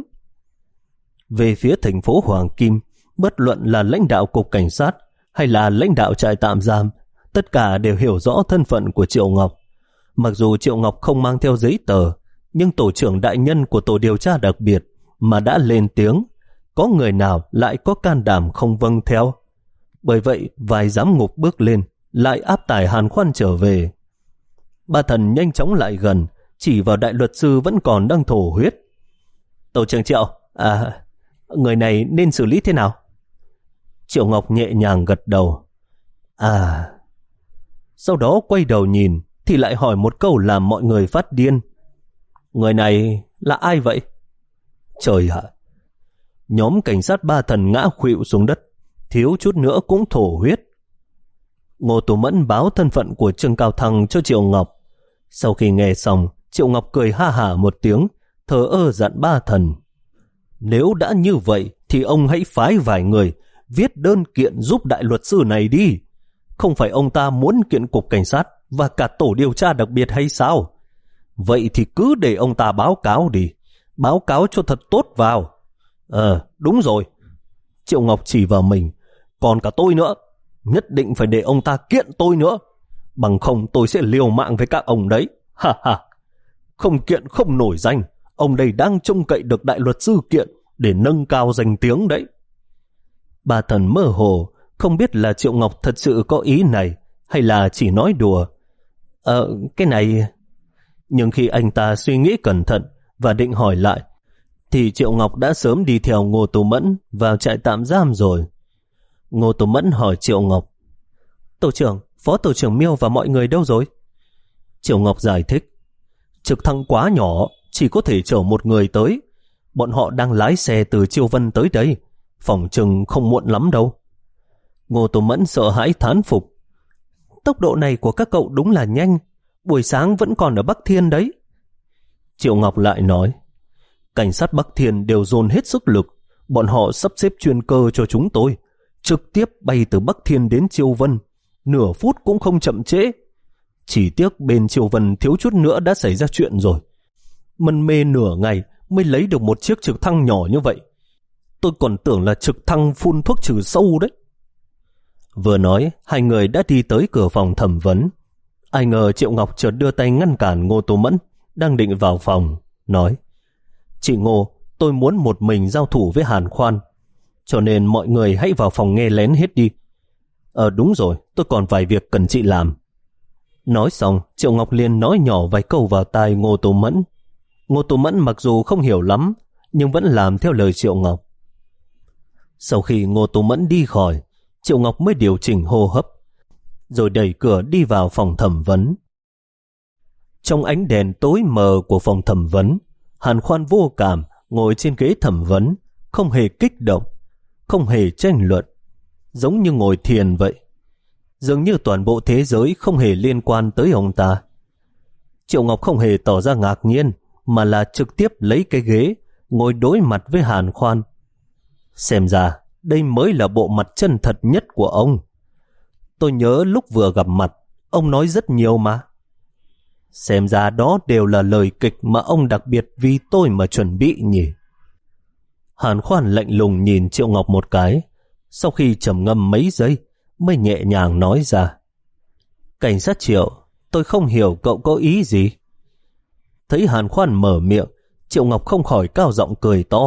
Về phía thành phố Hoàng Kim, bất luận là lãnh đạo cục cảnh sát hay là lãnh đạo trại tạm giam, tất cả đều hiểu rõ thân phận của Triệu Ngọc. Mặc dù Triệu Ngọc không mang theo giấy tờ, nhưng tổ trưởng đại nhân của tổ điều tra đặc biệt mà đã lên tiếng, có người nào lại có can đảm không vâng theo. Bởi vậy, vài giám ngục bước lên, lại áp tải Hàn Khoan trở về. Ba thần nhanh chóng lại gần, chỉ vào đại luật sư vẫn còn đang thổ huyết. Tổ trưởng Triệu, à, người này nên xử lý thế nào? Triệu Ngọc nhẹ nhàng gật đầu. À, sau đó quay đầu nhìn, thì lại hỏi một câu làm mọi người phát điên. Người này là ai vậy? Trời ạ! Nhóm cảnh sát ba thần ngã khuỵu xuống đất, thiếu chút nữa cũng thổ huyết. Ngô Tố Mẫn báo thân phận của Trương Cao Thăng cho Triệu Ngọc. Sau khi nghe xong, Triệu Ngọc cười ha hả một tiếng, thờ ơ dặn ba thần. Nếu đã như vậy, thì ông hãy phái vài người viết đơn kiện giúp đại luật sư này đi. Không phải ông ta muốn kiện cục cảnh sát và cả tổ điều tra đặc biệt hay sao? Vậy thì cứ để ông ta báo cáo đi, báo cáo cho thật tốt vào. Ờ, đúng rồi. Triệu Ngọc chỉ vào mình. Còn cả tôi nữa, nhất định phải để ông ta kiện tôi nữa, bằng không tôi sẽ liều mạng với các ông đấy. Ha ha. Không kiện không nổi danh, ông đây đang trông cậy được đại luật sư kiện để nâng cao danh tiếng đấy. Ba thần mơ hồ, không biết là Triệu Ngọc thật sự có ý này hay là chỉ nói đùa. Ờ, cái này... Nhưng khi anh ta suy nghĩ cẩn thận và định hỏi lại, thì Triệu Ngọc đã sớm đi theo Ngô Tố Mẫn vào trại tạm giam rồi. Ngô Tố Mẫn hỏi Triệu Ngọc. Tổ trưởng, phó tổ trưởng Miêu và mọi người đâu rồi? Triệu Ngọc giải thích. Trực thăng quá nhỏ, chỉ có thể chở một người tới. Bọn họ đang lái xe từ Chiêu Vân tới đây, phỏng chừng không muộn lắm đâu. Ngô Tố Mẫn sợ hãi thán phục. Tốc độ này của các cậu đúng là nhanh, buổi sáng vẫn còn ở Bắc Thiên đấy. Triệu Ngọc lại nói. Cảnh sát Bắc Thiên đều dồn hết sức lực, bọn họ sắp xếp chuyên cơ cho chúng tôi, trực tiếp bay từ Bắc Thiên đến Chiêu Vân, nửa phút cũng không chậm trễ. Chỉ tiếc bên Chiêu Vân thiếu chút nữa đã xảy ra chuyện rồi. Mân mê nửa ngày mới lấy được một chiếc trực thăng nhỏ như vậy. Tôi còn tưởng là trực thăng phun thuốc trừ sâu đấy. Vừa nói, hai người đã đi tới cửa phòng thẩm vấn. Ai ngờ Triệu Ngọc chợt đưa tay ngăn cản Ngô Tố Mẫn đang định vào phòng, nói. Chị Ngô, tôi tôi muốn một mình giao thủ với Hàn Khoan, cho nên mọi người hãy vào phòng nghe lén hết đi. Ờ đúng rồi, tôi còn vài việc cần chị làm. Nói xong, Triệu Ngọc liền nói nhỏ vài câu vào tai Ngô Tô Mẫn. Ngô Tô Mẫn mặc dù không hiểu lắm, nhưng vẫn làm theo lời Triệu Ngọc. Sau khi Ngô Tô Mẫn đi khỏi, Triệu Ngọc mới điều chỉnh hô hấp, rồi đẩy cửa đi vào phòng thẩm vấn. Trong ánh đèn tối mờ của phòng thẩm vấn, Hàn Khoan vô cảm ngồi trên ghế thẩm vấn, không hề kích động, không hề tranh luận, giống như ngồi thiền vậy. Dường như toàn bộ thế giới không hề liên quan tới ông ta. Triệu Ngọc không hề tỏ ra ngạc nhiên, mà là trực tiếp lấy cái ghế, ngồi đối mặt với Hàn Khoan. Xem ra, đây mới là bộ mặt chân thật nhất của ông. Tôi nhớ lúc vừa gặp mặt, ông nói rất nhiều mà. Xem ra đó đều là lời kịch mà ông đặc biệt vì tôi mà chuẩn bị nhỉ. Hàn Khoan lạnh lùng nhìn Triệu Ngọc một cái, sau khi trầm ngâm mấy giây, mới nhẹ nhàng nói ra. Cảnh sát Triệu, tôi không hiểu cậu có ý gì. Thấy Hàn Khoan mở miệng, Triệu Ngọc không khỏi cao giọng cười to.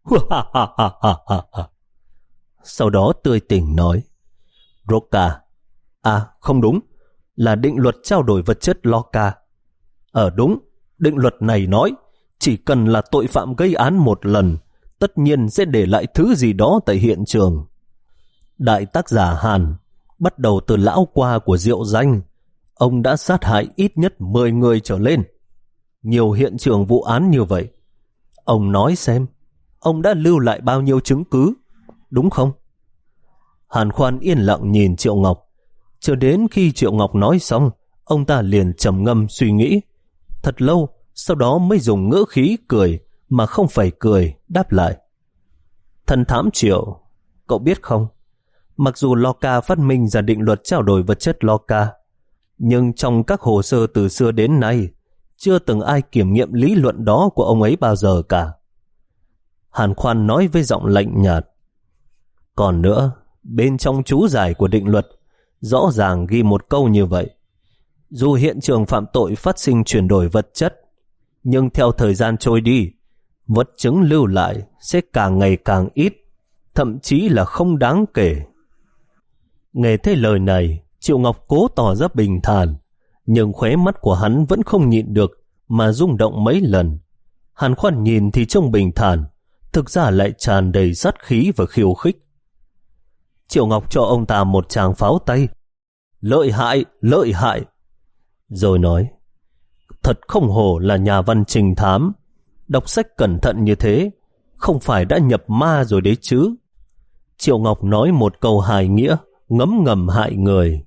Sau đó tươi tỉnh nói. Roca. À không đúng, là định luật trao đổi vật chất Loca. Ở đúng, định luật này nói, chỉ cần là tội phạm gây án một lần, tất nhiên sẽ để lại thứ gì đó tại hiện trường. Đại tác giả Hàn, bắt đầu từ lão qua của Diệu Danh, ông đã sát hại ít nhất mười người trở lên. Nhiều hiện trường vụ án như vậy. Ông nói xem, ông đã lưu lại bao nhiêu chứng cứ, đúng không? Hàn Khoan yên lặng nhìn Triệu Ngọc. Chờ đến khi Triệu Ngọc nói xong, ông ta liền trầm ngâm suy nghĩ. Thật lâu, sau đó mới dùng ngữ khí cười, mà không phải cười, đáp lại. Thần thám Triệu, cậu biết không? Mặc dù Loca phát minh ra định luật trao đổi vật chất Loca, nhưng trong các hồ sơ từ xưa đến nay, chưa từng ai kiểm nghiệm lý luận đó của ông ấy bao giờ cả. Hàn Khoan nói với giọng lạnh nhạt. Còn nữa, bên trong chú giải của định luật, rõ ràng ghi một câu như vậy. Dù hiện trường phạm tội phát sinh chuyển đổi vật chất, nhưng theo thời gian trôi đi, vật chứng lưu lại sẽ càng ngày càng ít, thậm chí là không đáng kể. Nghe thấy lời này, Triệu Ngọc cố tỏ ra bình thản, nhưng khóe mắt của hắn vẫn không nhịn được mà rung động mấy lần. Hàn Khoan nhìn thì trông bình thản, thực ra lại tràn đầy sát khí và khiêu khích. Triệu Ngọc cho ông ta một tràng pháo tay. Lợi hại, lợi hại. Rồi nói, thật không hổ là nhà văn trình thám, đọc sách cẩn thận như thế, không phải đã nhập ma rồi đấy chứ. Triệu Ngọc nói một câu hài nghĩa, ngấm ngầm hại người.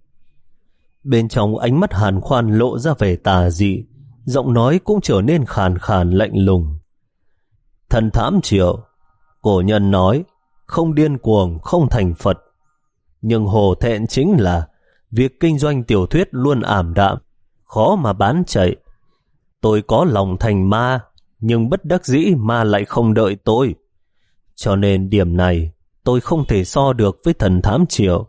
Bên trong ánh mắt Hàn Khoan lộ ra vẻ tà dị, giọng nói cũng trở nên khàn khàn lạnh lùng. Thần thám Triệu, cổ nhân nói, không điên cuồng không thành Phật. Nhưng hổ thẹn chính là việc kinh doanh tiểu thuyết luôn ảm đạm, khó mà bán chạy. Tôi có lòng thành ma, nhưng bất đắc dĩ ma lại không đợi tôi. Cho nên điểm này tôi không thể so được với thần thám Triệu.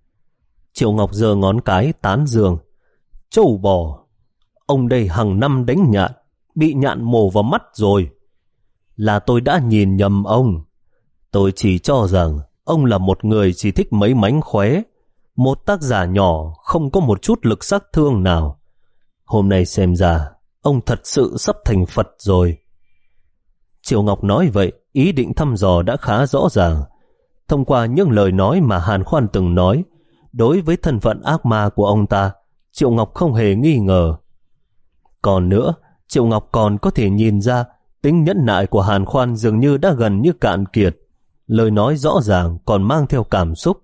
Triệu Ngọc giơ ngón cái tán dương. Trâu bò, ông đây hàng năm đánh nhạn, bị nhạn mổ vào mắt rồi. Là tôi đã nhìn nhầm ông. Tôi chỉ cho rằng ông là một người chỉ thích mấy mánh khóe, một tác giả nhỏ không có một chút lực sát thương nào. Hôm nay xem ra ông thật sự sắp thành Phật rồi. Triệu Ngọc nói vậy, ý định thăm dò đã khá rõ ràng. Thông qua những lời nói mà Hàn Khoan từng nói, đối với thân phận ác ma của ông ta, Triệu Ngọc không hề nghi ngờ. Còn nữa, Triệu Ngọc còn có thể nhìn ra tính nhẫn nại của Hàn Khoan dường như đã gần như cạn kiệt. Lời nói rõ ràng còn mang theo cảm xúc.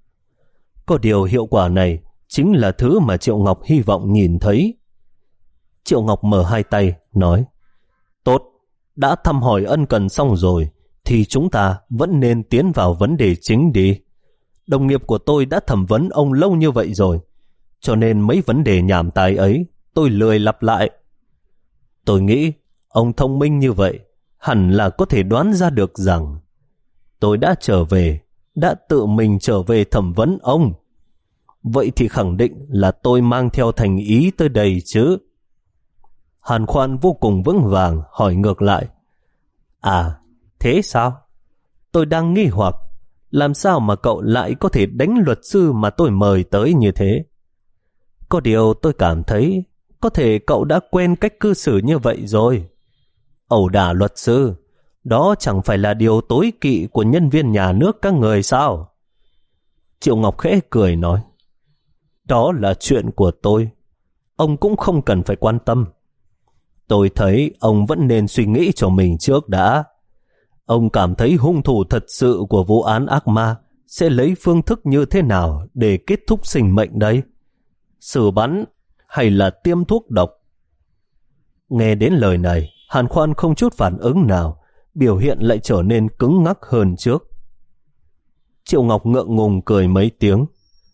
Có điều hiệu quả này chính là thứ mà Triệu Ngọc hy vọng nhìn thấy. Triệu Ngọc mở hai tay, nói, tốt, đã thăm hỏi ân cần xong rồi, thì chúng ta vẫn nên tiến vào vấn đề chính đi. Đồng nghiệp của tôi đã thẩm vấn ông lâu như vậy rồi, cho nên mấy vấn đề nhảm tai ấy tôi lười lặp lại. Tôi nghĩ ông thông minh như vậy, hẳn là có thể đoán ra được rằng tôi đã trở về, đã tự mình trở về thẩm vấn ông. Vậy thì khẳng định là tôi mang theo thành ý tới đây chứ. Hàn Khoan vô cùng vững vàng hỏi ngược lại. À, Thế sao? Tôi đang nghi hoặc, làm sao mà cậu lại có thể đánh luật sư mà tôi mời tới như thế? Có điều tôi cảm thấy có thể cậu đã quen cách cư xử như vậy rồi. Ẩu đả luật sư, đó chẳng phải là điều tối kỵ của nhân viên nhà nước các người sao? Triệu Ngọc khẽ cười nói, đó là chuyện của tôi, ông cũng không cần phải quan tâm. Tôi thấy ông vẫn nên suy nghĩ cho mình trước đã. Ông cảm thấy hung thủ thật sự của vụ án ác ma sẽ lấy phương thức như thế nào để kết thúc sinh mệnh đấy? Xử bắn hay là tiêm thuốc độc? Nghe đến lời này, Hàn Khoan không chút phản ứng nào, biểu hiện lại trở nên cứng ngắc hơn trước. Triệu Ngọc ngượng ngùng cười mấy tiếng.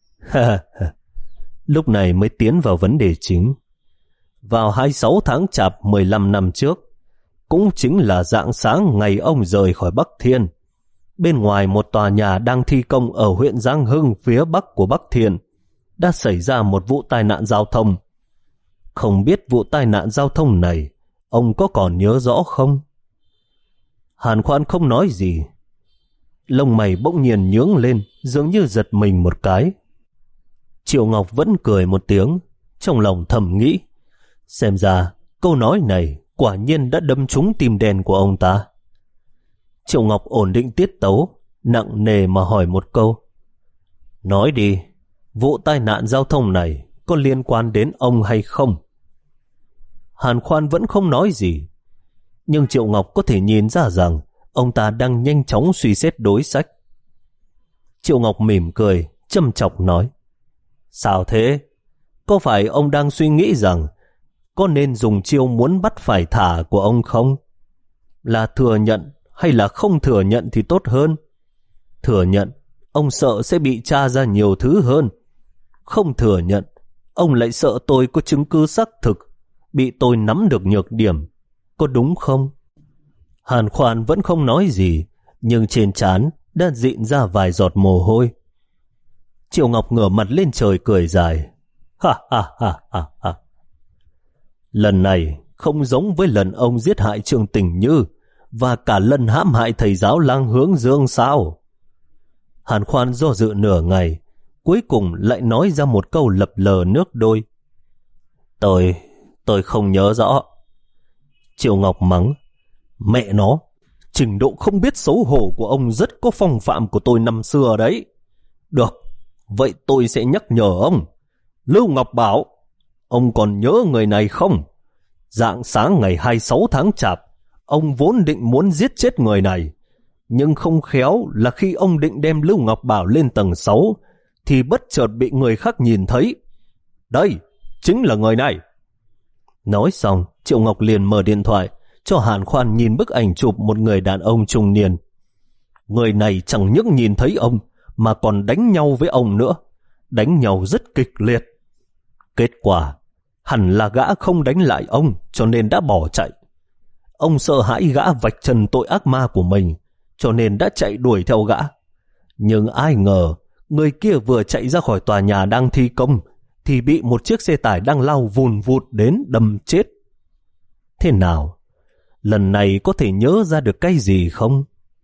Lúc này mới tiến vào vấn đề chính. Vào hai mươi sáu tháng Chạp mười lăm năm trước, cũng chính là rạng sáng ngày ông rời khỏi Bắc Thiên, bên ngoài một tòa nhà đang thi công ở huyện Giang Hưng phía bắc của Bắc Thiên, đã xảy ra một vụ tai nạn giao thông. Không biết vụ tai nạn giao thông này ông có còn nhớ rõ không? Hàn Khoan không nói gì. Lông mày bỗng nhiên nhướng lên, dường như giật mình một cái. Triệu Ngọc vẫn cười một tiếng, trong lòng thầm nghĩ, xem ra câu nói này quả nhiên đã đâm trúng tim đen của ông ta. Triệu Ngọc ổn định tiết tấu, nặng nề mà hỏi một câu. Nói đi, vụ tai nạn giao thông này có liên quan đến ông hay không? Hàn Khoan vẫn không nói gì, nhưng Triệu Ngọc có thể nhìn ra rằng ông ta đang nhanh chóng suy xét đối sách. Triệu Ngọc mỉm cười, châm chọc nói, sao thế? Có phải ông đang suy nghĩ rằng có nên dùng chiêu muốn bắt phải thả của ông không? Là thừa nhận hay là không thừa nhận thì tốt hơn? Thừa nhận, ông sợ sẽ bị tra ra nhiều thứ hơn. Không thừa nhận, ông lại sợ tôi có chứng cứ xác thực, bị tôi nắm được nhược điểm. Có đúng không? Hàn Khoan vẫn không nói gì, nhưng trên trán đã dịn ra vài giọt mồ hôi. Triệu Ngọc ngửa mặt lên trời cười dài. Ha ha ha ha ha. Lần này không giống với lần ông giết hại Trương Tình Như và cả lần hãm hại thầy giáo Lang Hướng Dương sao? Hàn Khoan do dự nửa ngày, cuối cùng lại nói ra một câu lập lờ nước đôi. Tôi, tôi không nhớ rõ. Triệu Ngọc mắng, mẹ nó, trình độ không biết xấu hổ của ông rất có phong phạm của tôi năm xưa đấy. Được, vậy tôi sẽ nhắc nhở ông. Lưu Ngọc Bảo, ông còn nhớ người này không? Rạng sáng ngày hai mươi sáu tháng Chạp, ông vốn định muốn giết chết người này, nhưng không khéo là khi ông định đem Lưu Ngọc Bảo lên tầng sáu thì bất chợt bị người khác nhìn thấy. Đây, chính là người này. Nói xong, Triệu Ngọc liền mở điện thoại cho Hàn Khoan nhìn bức ảnh chụp một người đàn ông trung niên. Người này chẳng những nhìn thấy ông mà còn đánh nhau với ông nữa, đánh nhau rất kịch liệt. Kết quả, hẳn là gã không đánh lại ông cho nên đã bỏ chạy. Ông sợ hãi gã vạch trần tội ác ma của mình cho nên đã chạy đuổi theo gã. Nhưng ai ngờ, người kia vừa chạy ra khỏi tòa nhà đang thi công thì bị một chiếc xe tải đang lao vùn vụt đến đâm chết. Thế nào? Lần này có thể nhớ ra được cái gì không?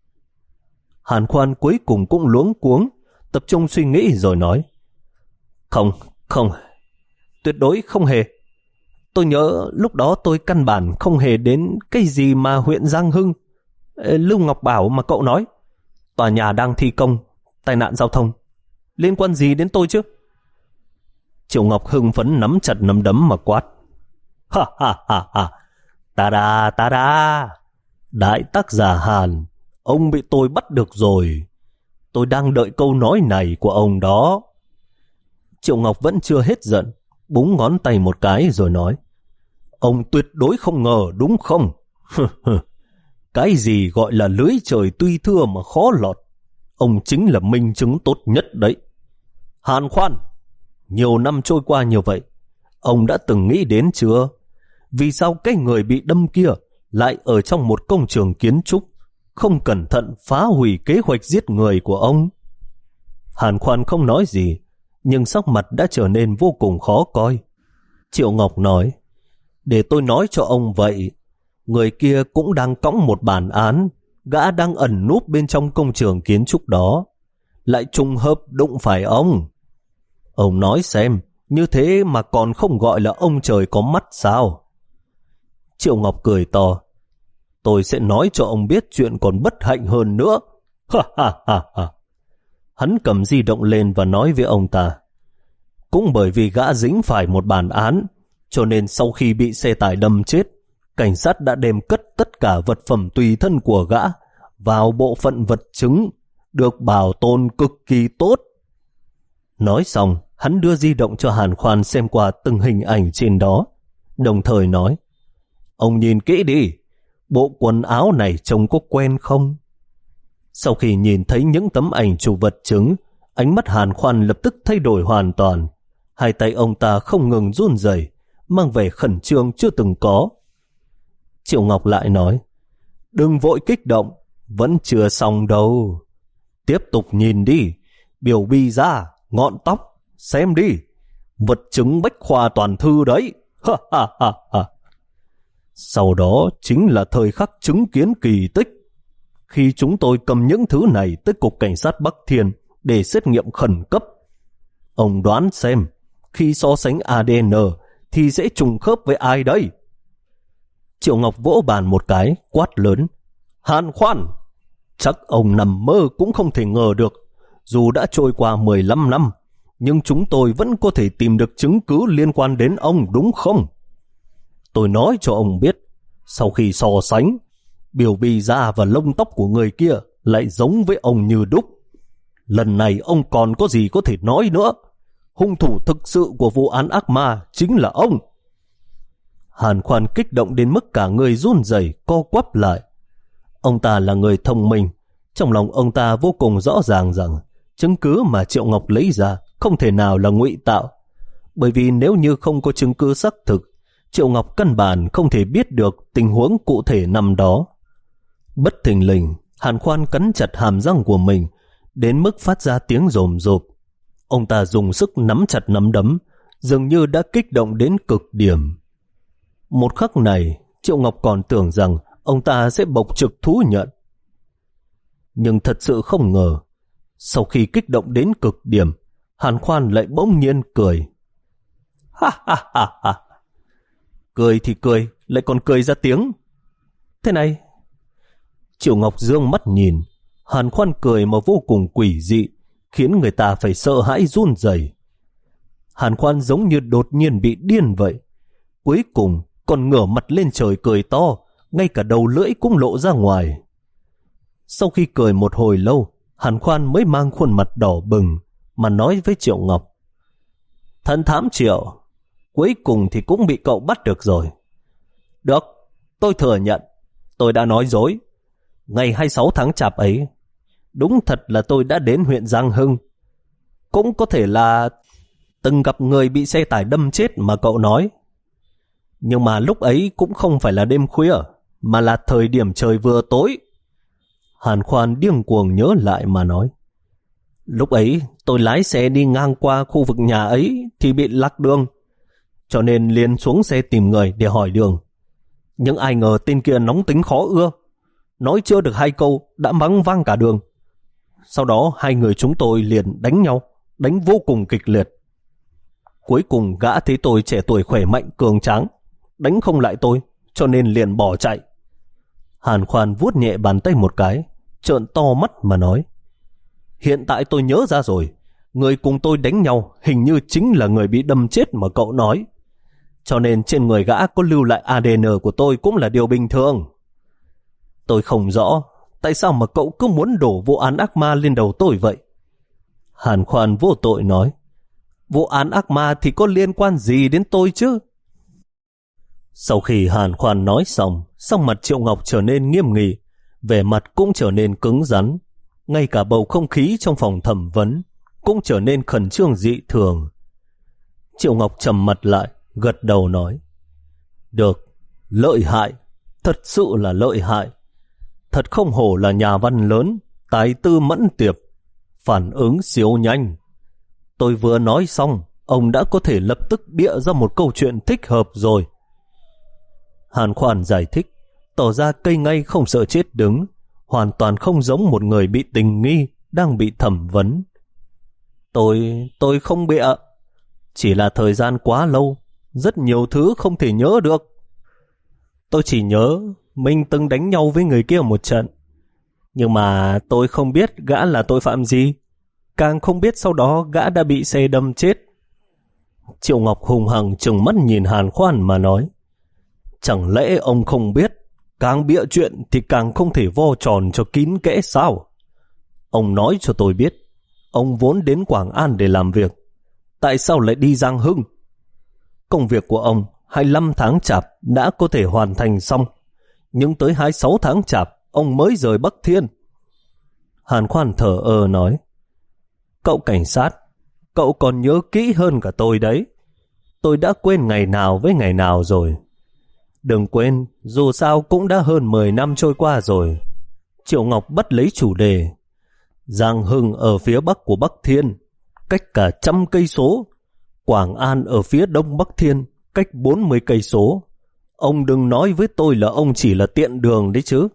Hàn Khoan cuối cùng cũng luống cuống, tập trung suy nghĩ rồi nói. Không, không, tuyệt đối không hề. Tôi nhớ lúc đó tôi căn bản không hề đến cái gì mà huyện Giang Hưng, Lưu Ngọc Bảo mà cậu nói. Tòa nhà đang thi công, tai nạn giao thông, liên quan gì đến tôi chứ? Triệu Ngọc hưng phấn nắm chặt nắm đấm mà quát. Ha ha ha ha, ta da ta da, đại tác giả Hàn, ông bị tôi bắt được rồi. Tôi đang đợi câu nói này của ông đó. Triệu Ngọc vẫn chưa hết giận, búng ngón tay một cái rồi nói. Ông tuyệt đối không ngờ đúng không? Cái gì gọi là lưới trời tuy thưa mà khó lọt, ông chính là minh chứng tốt nhất đấy. Hàn Khoan, nhiều năm trôi qua như vậy, ông đã từng nghĩ đến chưa? Vì sao cái người bị đâm kia lại ở trong một công trường kiến trúc, không cẩn thận phá hủy kế hoạch giết người của ông? Hàn Khoan không nói gì, nhưng sắc mặt đã trở nên vô cùng khó coi. Triệu Ngọc nói, để tôi nói cho ông vậy, người kia cũng đang cõng một bản án, gã đang ẩn núp bên trong công trường kiến trúc đó, lại trùng hợp đụng phải ông. Ông nói xem, như thế mà còn không gọi là ông trời có mắt sao? Triệu Ngọc cười to. Tôi sẽ nói cho ông biết chuyện còn bất hạnh hơn nữa. Ha ha ha ha. Hắn cầm di động lên và nói với ông ta. Cũng bởi vì gã dính phải một bản án, cho nên sau khi bị xe tải đâm chết, cảnh sát đã đem cất tất cả vật phẩm tùy thân của gã vào bộ phận vật chứng, được bảo tồn cực kỳ tốt. Nói xong, hắn đưa di động cho Hàn Khoan xem qua từng hình ảnh trên đó, đồng thời nói, ông nhìn kỹ đi, bộ quần áo này trông có quen không? Sau khi nhìn thấy những tấm ảnh chụp vật chứng, ánh mắt Hàn Khoan lập tức thay đổi hoàn toàn. Hai tay ông ta không ngừng run rẩy, mang vẻ khẩn trương chưa từng có. Triệu Ngọc lại nói, đừng vội kích động, vẫn chưa xong đâu. Tiếp tục nhìn đi, biểu bì da, ngọn tóc, xem đi, vật chứng bách khoa toàn thư đấy. Ha ha ha ha. Sau đó chính là thời khắc chứng kiến kỳ tích, khi chúng tôi cầm những thứ này tới Cục Cảnh sát Bắc Thiên để xét nghiệm khẩn cấp. Ông đoán xem, khi so sánh a đê en thì sẽ trùng khớp với ai đây? Triệu Ngọc vỗ bàn một cái, quát lớn, Hàn Khoan, chắc ông nằm mơ cũng không thể ngờ được, dù đã trôi qua mười lăm năm, nhưng chúng tôi vẫn có thể tìm được chứng cứ liên quan đến ông, đúng không? Tôi nói cho ông biết, sau khi so sánh, biểu bì da và lông tóc của người kia lại giống với ông như đúc. Lần này ông còn có gì có thể nói nữa? Hung thủ thực sự của vụ án ác ma chính là ông. Hàn Khoan kích động đến mức cả người run rẩy, co quắp lại. Ông ta là người thông minh, trong lòng ông ta vô cùng rõ ràng rằng chứng cứ mà Triệu Ngọc lấy ra không thể nào là ngụy tạo, bởi vì nếu như không có chứng cứ xác thực, Triệu Ngọc căn bản không thể biết được tình huống cụ thể năm đó. Bất thình lình, Hàn Khoan cắn chặt hàm răng của mình đến mức phát ra tiếng rồm rộp. Ông ta dùng sức nắm chặt nắm đấm, dường như đã kích động đến cực điểm. Một khắc này, Triệu Ngọc còn tưởng rằng ông ta sẽ bộc trực thú nhận. Nhưng thật sự không ngờ, sau khi kích động đến cực điểm, Hàn Khoan lại bỗng nhiên cười. Ha ha ha ha. Cười thì cười, lại còn cười ra tiếng. Thế này. Triệu Ngọc dương mắt nhìn, Hàn Khoan cười mà vô cùng quỷ dị, khiến người ta phải sợ hãi run rẩy. Hàn Khoan giống như đột nhiên bị điên vậy. Cuối cùng còn ngửa mặt lên trời cười to, ngay cả đầu lưỡi cũng lộ ra ngoài. Sau khi cười một hồi lâu, Hàn Khoan mới mang khuôn mặt đỏ bừng mà nói với Triệu Ngọc, Thần thám Triệu, cuối cùng thì cũng bị cậu bắt được rồi. Được, tôi thừa nhận, tôi đã nói dối. Ngày hai mươi sáu tháng Chạp ấy, đúng thật là tôi đã đến huyện Giang Hưng. Cũng có thể là từng gặp người bị xe tải đâm chết mà cậu nói. Nhưng mà lúc ấy cũng không phải là đêm khuya, mà là thời điểm trời vừa tối. Hàn Khoan điên cuồng nhớ lại mà nói, lúc ấy tôi lái xe đi ngang qua khu vực nhà ấy thì bị lạc đường, cho nên liền xuống xe tìm người để hỏi đường. Nhưng ai ngờ tên kia nóng tính khó ưa, nói chưa được hai câu đã mắng vang cả đường. Sau đó hai người chúng tôi liền đánh nhau, đánh vô cùng kịch liệt. Cuối cùng gã thấy tôi trẻ tuổi khỏe mạnh cường tráng, đánh không lại tôi, cho nên liền bỏ chạy. Hàn Khoan vuốt nhẹ bàn tay một cái, trợn to mắt mà nói, hiện tại tôi nhớ ra rồi, người cùng tôi đánh nhau hình như chính là người bị đâm chết mà cậu nói. Cho nên trên người gã có lưu lại a đê en của tôi cũng là điều bình thường. Tôi không rõ tại sao mà cậu cứ muốn đổ vụ án ác ma lên đầu tôi vậy. Hàn Khoan vô tội nói, vụ án ác ma thì có liên quan gì đến tôi chứ? Sau khi Hàn Khoan nói xong, sắc mặt Triệu Ngọc trở nên nghiêm nghị, vẻ mặt cũng trở nên cứng rắn, ngay cả bầu không khí trong phòng thẩm vấn cũng trở nên khẩn trương dị thường. Triệu Ngọc trầm mặt lại, gật đầu nói, được, lợi hại, thật sự là lợi hại. Thật không hổ là nhà văn lớn, tài tư mẫn tiệp, phản ứng siêu nhanh. Tôi vừa nói xong, ông đã có thể lập tức bịa ra một câu chuyện thích hợp rồi. Hàn Khoan giải thích, tỏ ra cây ngay không sợ chết đứng, hoàn toàn không giống một người bị tình nghi đang bị thẩm vấn. Tôi, tôi không bịa. Chỉ là thời gian quá lâu, rất nhiều thứ không thể nhớ được. Tôi chỉ nhớ mình từng đánh nhau với người kia một trận. Nhưng mà tôi không biết gã là tội phạm gì, càng không biết sau đó gã đã bị xe đâm chết. Triệu Ngọc hùng hằng trừng mắt nhìn Hàn Khoan mà nói, chẳng lẽ ông không biết, càng bịa chuyện thì càng không thể vo tròn cho kín kẽ sao? Ông nói cho tôi biết, ông vốn đến Quảng An để làm việc, tại sao lại đi Giang Hưng? Công việc của ông hai mươi lăm tháng chạp đã có thể hoàn thành xong, nhưng tới hai mươi sáu tháng chạp ông mới rời Bắc Thiên. Hàn Khoan thở ơ nói, cậu cảnh sát, cậu còn nhớ kỹ hơn cả tôi đấy. Tôi đã quên ngày nào với ngày nào rồi. Đừng quên, dù sao cũng đã hơn mười năm trôi qua rồi. Triệu Ngọc bắt lấy chủ đề. Giang Hưng ở phía bắc của Bắc Thiên, cách cả trăm cây số. Quảng An ở phía đông Bắc Thiên, cách bốn mươi cây số. Ông đừng nói với tôi là ông chỉ là tiện đường đấy chứ.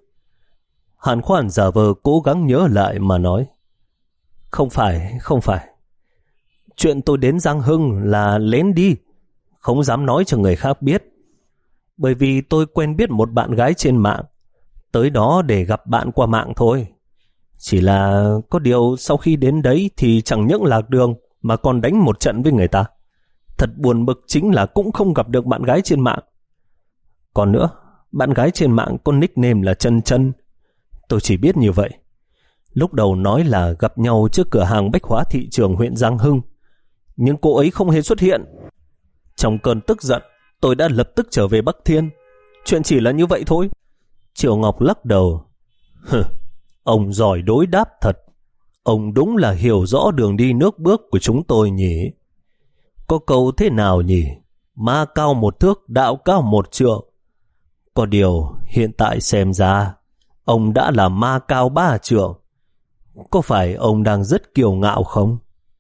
Hàn Khoan giả vờ cố gắng nhớ lại mà nói, Không phải, không phải. Chuyện tôi đến Giang Hưng là lén đi, không dám nói cho người khác biết. Bởi vì tôi quen biết một bạn gái trên mạng, tới đó để gặp bạn qua mạng thôi. Chỉ là có điều sau khi đến đấy thì chẳng những lạc đường mà còn đánh một trận với người ta. Thật buồn bực chính là cũng không gặp được bạn gái trên mạng. Còn nữa, bạn gái trên mạng có nickname là Chân Chân. Tôi chỉ biết như vậy. Lúc đầu nói là gặp nhau trước cửa hàng bách hóa thị trường huyện Giang Hưng, nhưng cô ấy không hề xuất hiện. Trong cơn tức giận, tôi đã lập tức trở về Bắc Thiên. Chuyện chỉ là như vậy thôi. Triệu Ngọc lắc đầu. Hừ, ông giỏi đối đáp thật. Ông đúng là hiểu rõ đường đi nước bước của chúng tôi nhỉ. Có câu thế nào nhỉ? Ma cao một thước, đạo cao một trượng. Có điều hiện tại xem ra ông đã là ma cao ba trượng. Có phải ông đang rất kiêu ngạo không?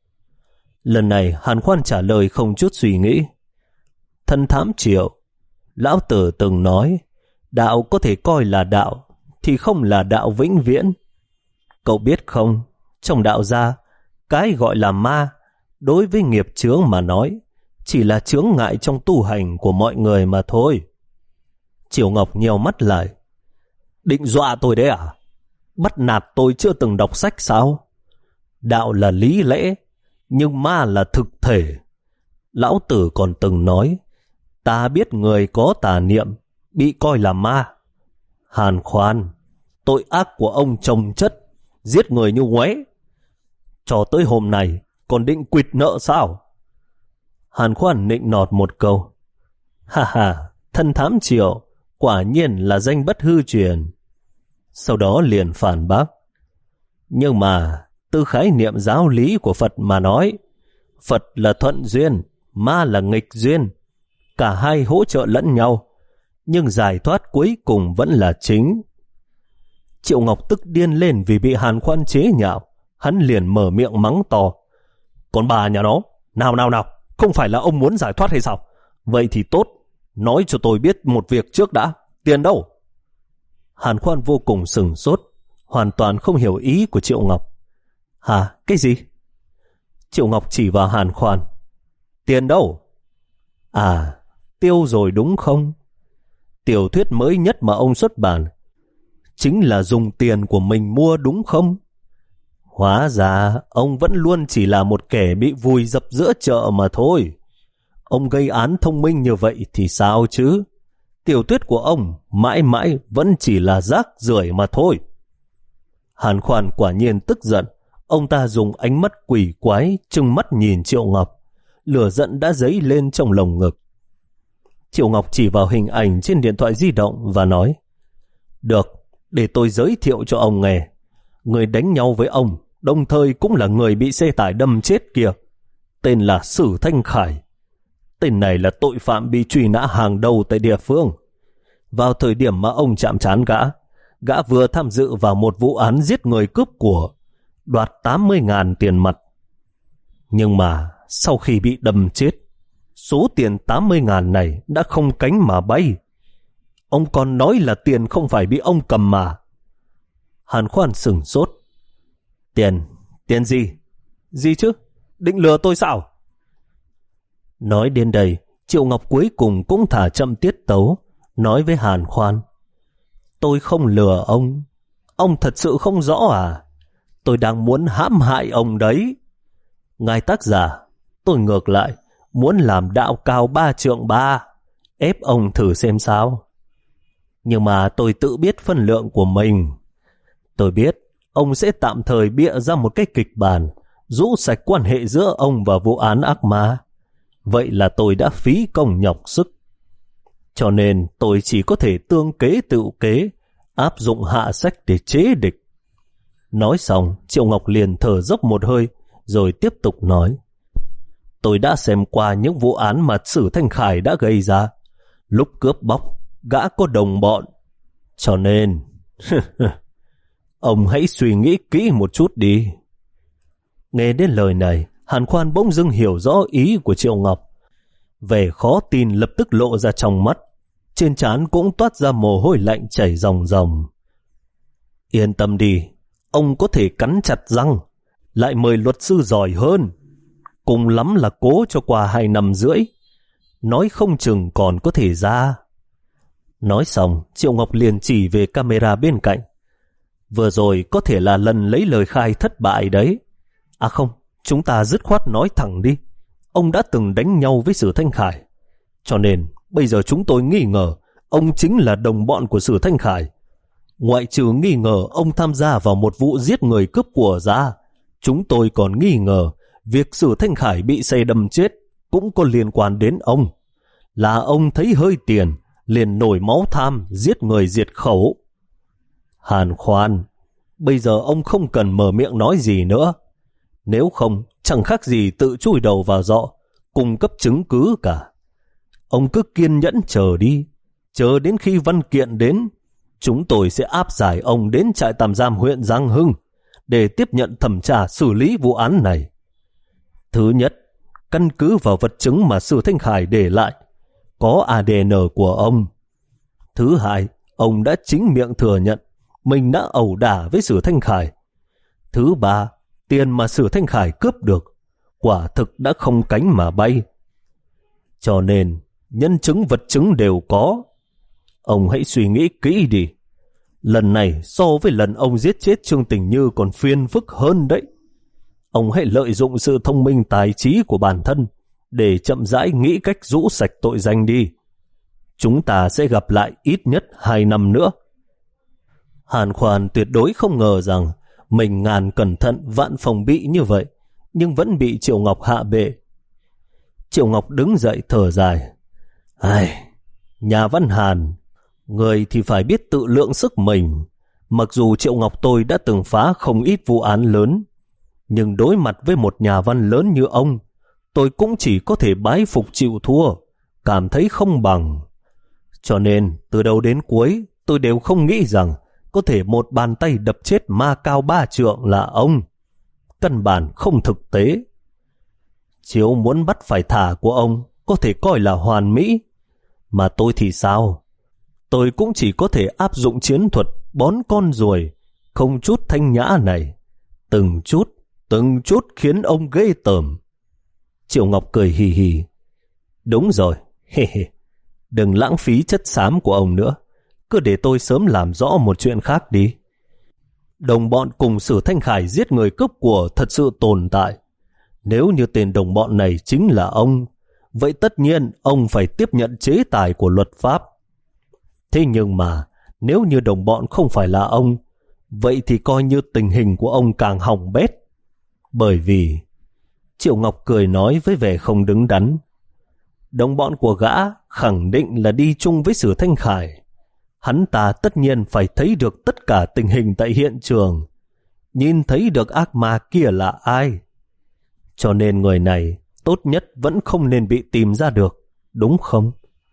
Lần này Hàn Khoan trả lời không chút suy nghĩ. Thân thám Triệu, lão tử từng nói, đạo có thể coi là đạo thì không là đạo vĩnh viễn. Cậu biết không, trong đạo gia, cái gọi là ma đối với nghiệp chướng mà nói chỉ là chướng ngại trong tu hành của mọi người mà thôi. Triệu Ngọc nheo mắt lại. Định dọa tôi đấy à? Bắt nạt tôi chưa từng đọc sách sao? Đạo là lý lẽ, nhưng ma là thực thể. Lão tử còn từng nói, ta biết người có tà niệm bị coi là ma. Hàn Khoan, tội ác của ông chồng chất, giết người như ngoé. Cho tới hôm nay còn định quỵt nợ sao? Hàn Khoan nịnh nọt một câu. Ha ha, thân thám Triệu, quả nhiên là danh bất hư truyền. Sau đó liền phản bác. Nhưng mà từ khái niệm giáo lý của Phật mà nói, Phật là thuận duyên, ma là nghịch duyên. Cả hai hỗ trợ lẫn nhau, nhưng giải thoát cuối cùng vẫn là chính. Triệu Ngọc tức điên lên vì bị Hàn Khoan chế nhạo. Hắn liền mở miệng mắng to. Còn bà nhà nó, nào nào nào, không phải là ông muốn giải thoát hay sao? Vậy thì tốt, nói cho tôi biết một việc trước đã. Tiền đâu? Hàn Khoan vô cùng sửng sốt, hoàn toàn không hiểu ý của Triệu Ngọc. Hả? Cái gì? Triệu Ngọc chỉ vào Hàn Khoan. Tiền đâu? À, tiêu rồi đúng không? Tiểu thuyết mới nhất mà ông xuất bản chính là dùng tiền của mình mua đúng không? Hóa ra ông vẫn luôn chỉ là một kẻ bị vùi dập giữa chợ mà thôi. Ông gây án thông minh như vậy thì sao chứ? Tiểu thuyết của ông mãi mãi vẫn chỉ là rác rưởi mà thôi. Hàn Khoan quả nhiên tức giận. Ông ta dùng ánh mắt quỷ quái trừng mắt nhìn Triệu Ngọc. Lửa giận đã dấy lên trong lồng ngực. Triệu Ngọc chỉ vào hình ảnh trên điện thoại di động và nói, được, để tôi giới thiệu cho ông nghe. Người đánh nhau với ông đồng thời cũng là người bị xe tải đâm chết kia, tên là Sử Thanh Khải. Tên này là tội phạm bị truy nã hàng đầu tại địa phương. Vào thời điểm mà ông chạm trán gã, gã vừa tham dự vào một vụ án giết người cướp của, đoạt tám mươi ngàn tiền mặt. Nhưng mà sau khi bị đâm chết, số tiền tám mươi ngàn này đã không cánh mà bay. Ông còn nói là tiền không phải bị ông cầm mà. Hàn Khoan sửng sốt. Tiền, tiền gì? Gì chứ? Định lừa tôi sao? Nói đến đây, Triệu Ngọc cuối cùng cũng thả chậm tiết tấu, nói với Hàn Khoan. Tôi không lừa ông. Ông thật sự không rõ à? Tôi đang muốn hãm hại ông đấy. Ngài tác giả, tôi ngược lại, muốn làm đạo cao ba trượng ba, ép ông thử xem sao. Nhưng mà tôi tự biết phân lượng của mình. Tôi biết ông sẽ tạm thời bịa ra một cái kịch bản, rũ sạch quan hệ giữa ông và vụ án ác ma. Vậy là tôi đã phí công nhọc sức. Cho nên tôi chỉ có thể tương kế tự kế, áp dụng hạ sách để chế địch. Nói xong, Triệu Ngọc liền thở dốc một hơi, rồi tiếp tục nói. Tôi đã xem qua những vụ án mà Sử Thanh Khải đã gây ra. Lúc cướp bóc, gã có đồng bọn. Cho nên, ông hãy suy nghĩ kỹ một chút đi. Nghe đến lời này, Hàn Khoan bỗng dưng hiểu rõ ý của Triệu Ngọc. Vẻ khó tin lập tức lộ ra trong mắt, trên trán cũng toát ra mồ hôi lạnh chảy ròng ròng. Yên tâm đi, ông có thể cắn chặt răng, lại mời luật sư giỏi hơn. Cùng lắm là cố cho qua hai năm rưỡi, nói không chừng còn có thể ra. Nói xong, Triệu Ngọc liền chỉ về camera bên cạnh. Vừa rồi có thể là lần lấy lời khai thất bại đấy. À không, chúng ta dứt khoát nói thẳng đi. Ông đã từng đánh nhau với Sử Thanh Khải. Cho nên, bây giờ chúng tôi nghi ngờ ông chính là đồng bọn của Sử Thanh Khải. Ngoại trừ nghi ngờ ông tham gia vào một vụ giết người cướp của ra, chúng tôi còn nghi ngờ việc Sử Thanh Khải bị xe đâm chết cũng có liên quan đến ông. Là ông thấy hơi tiền, liền nổi máu tham giết người diệt khẩu. Hàn Khoan, bây giờ ông không cần mở miệng nói gì nữa. Nếu không, chẳng khác gì tự chui đầu vào giọ, cung cấp chứng cứ cả. Ông cứ kiên nhẫn chờ đi, chờ đến khi văn kiện đến, chúng tôi sẽ áp giải ông đến trại tạm giam huyện Giang Hưng để tiếp nhận thẩm tra xử lý vụ án này. Thứ nhất, căn cứ vào vật chứng mà Sử Thanh Khải để lại, có a đê en của ông. Thứ hai, ông đã chính miệng thừa nhận mình đã ẩu đả với Sử Thanh Khải. Thứ ba, tiền mà Sử Thanh Khải cướp được quả thực đã không cánh mà bay. Cho nên, nhân chứng vật chứng đều có. Ông hãy suy nghĩ kỹ đi. Lần này so với lần ông giết chết Trương Tình Như còn phiền phức hơn đấy. Ông hãy lợi dụng sự thông minh tài trí của bản thân để chậm rãi nghĩ cách rũ sạch tội danh đi. Chúng ta sẽ gặp lại ít nhất hai năm nữa. Hàn Khoan tuyệt đối không ngờ rằng mình ngàn cẩn thận vạn phòng bị như vậy, nhưng vẫn bị Triệu Ngọc hạ bệ. Triệu Ngọc đứng dậy thở dài. Ai, nhà văn Hàn, người thì phải biết tự lượng sức mình. Mặc dù Triệu Ngọc tôi đã từng phá không ít vụ án lớn, nhưng đối mặt với một nhà văn lớn như ông, tôi cũng chỉ có thể bái phục chịu thua, cảm thấy không bằng. Cho nên, từ đầu đến cuối, tôi đều không nghĩ rằng có thể một bàn tay đập chết ma cao ba trượng là ông. Căn bản không thực tế. Chiếu muốn bắt phải thả của ông có thể coi là hoàn mỹ, mà tôi thì sao? Tôi cũng chỉ có thể áp dụng chiến thuật bón con ruồi, không chút thanh nhã này. Từng chút, từng chút khiến ông ghê tởm. Triệu Ngọc cười hì hì. Đúng rồi, hê hê. Đừng lãng phí chất xám của ông nữa. Cứ để tôi sớm làm rõ một chuyện khác đi. Đồng bọn cùng Sử Thanh Khải giết người cướp của thật sự tồn tại. Nếu như tên đồng bọn này chính là ông, vậy tất nhiên ông phải tiếp nhận chế tài của luật pháp. Thế nhưng mà, nếu như đồng bọn không phải là ông, vậy thì coi như tình hình của ông càng hỏng bét. Bởi vì, Triệu Ngọc cười nói với vẻ không đứng đắn, đồng bọn của gã khẳng định là đi chung với Sử Thanh Khải. Hắn ta tất nhiên phải thấy được tất cả tình hình tại hiện trường, nhìn thấy được ác ma kia là ai. Cho nên người này tốt nhất vẫn không nên bị tìm ra được, đúng không?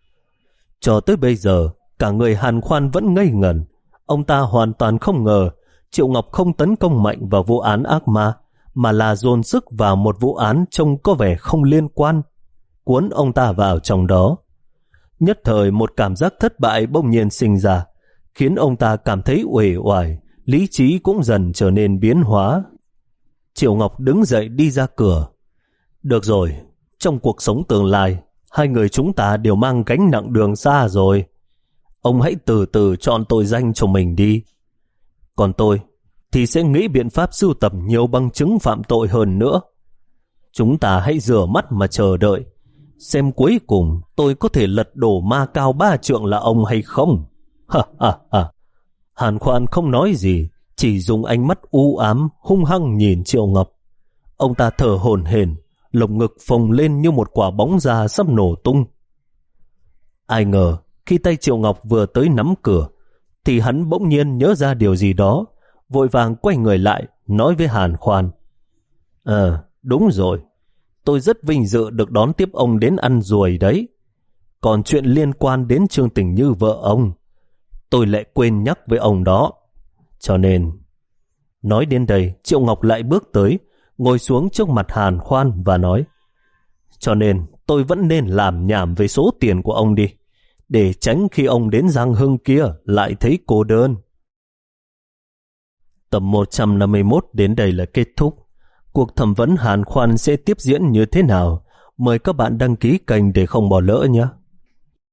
Cho tới bây giờ, cả người Hàn Khoan vẫn ngây ngẩn. Ông ta hoàn toàn không ngờ Triệu Ngọc không tấn công mạnh vào vụ án ác ma, mà là dồn sức vào một vụ án trông có vẻ không liên quan, cuốn ông ta vào trong đó. Nhất thời một cảm giác thất bại bỗng nhiên sinh ra, khiến ông ta cảm thấy uể oải, lý trí cũng dần trở nên biến hóa. Triệu Ngọc đứng dậy đi ra cửa. Được rồi, trong cuộc sống tương lai, hai người chúng ta đều mang gánh nặng đường xa rồi. Ông hãy từ từ chọn tội danh cho mình đi. Còn tôi thì sẽ nghĩ biện pháp sưu tập nhiều bằng chứng phạm tội hơn nữa. Chúng ta hãy rửa mắt mà chờ đợi, xem cuối cùng tôi có thể lật đổ ma cao ba trượng là ông hay không. Ha ha ha. Hàn Khoan không nói gì, chỉ dùng ánh mắt u ám hung hăng nhìn Triệu Ngọc. Ông ta thở hổn hển, lồng ngực phồng lên như một quả bóng da sắp nổ tung. Ai ngờ khi tay Triệu Ngọc vừa tới nắm cửa thì hắn bỗng nhiên nhớ ra điều gì đó, vội vàng quay người lại nói với Hàn Khoan: Ờ, đúng rồi, tôi rất vinh dự được đón tiếp ông đến ăn ruồi đấy. Còn chuyện liên quan đến Trương Tình Như vợ ông, tôi lại quên nhắc với ông đó. Cho nên... Nói đến đây, Triệu Ngọc lại bước tới, ngồi xuống trước mặt Hàn Khoan và nói: Cho nên tôi vẫn nên làm nhảm về số tiền của ông đi, để tránh khi ông đến Giang Hưng kia lại thấy cô đơn. Tập một trăm năm mươi mốt đến đây là kết thúc. Cuộc thẩm vấn Hàn Khoan sẽ tiếp diễn như thế nào? Mời các bạn đăng ký kênh để không bỏ lỡ nhé.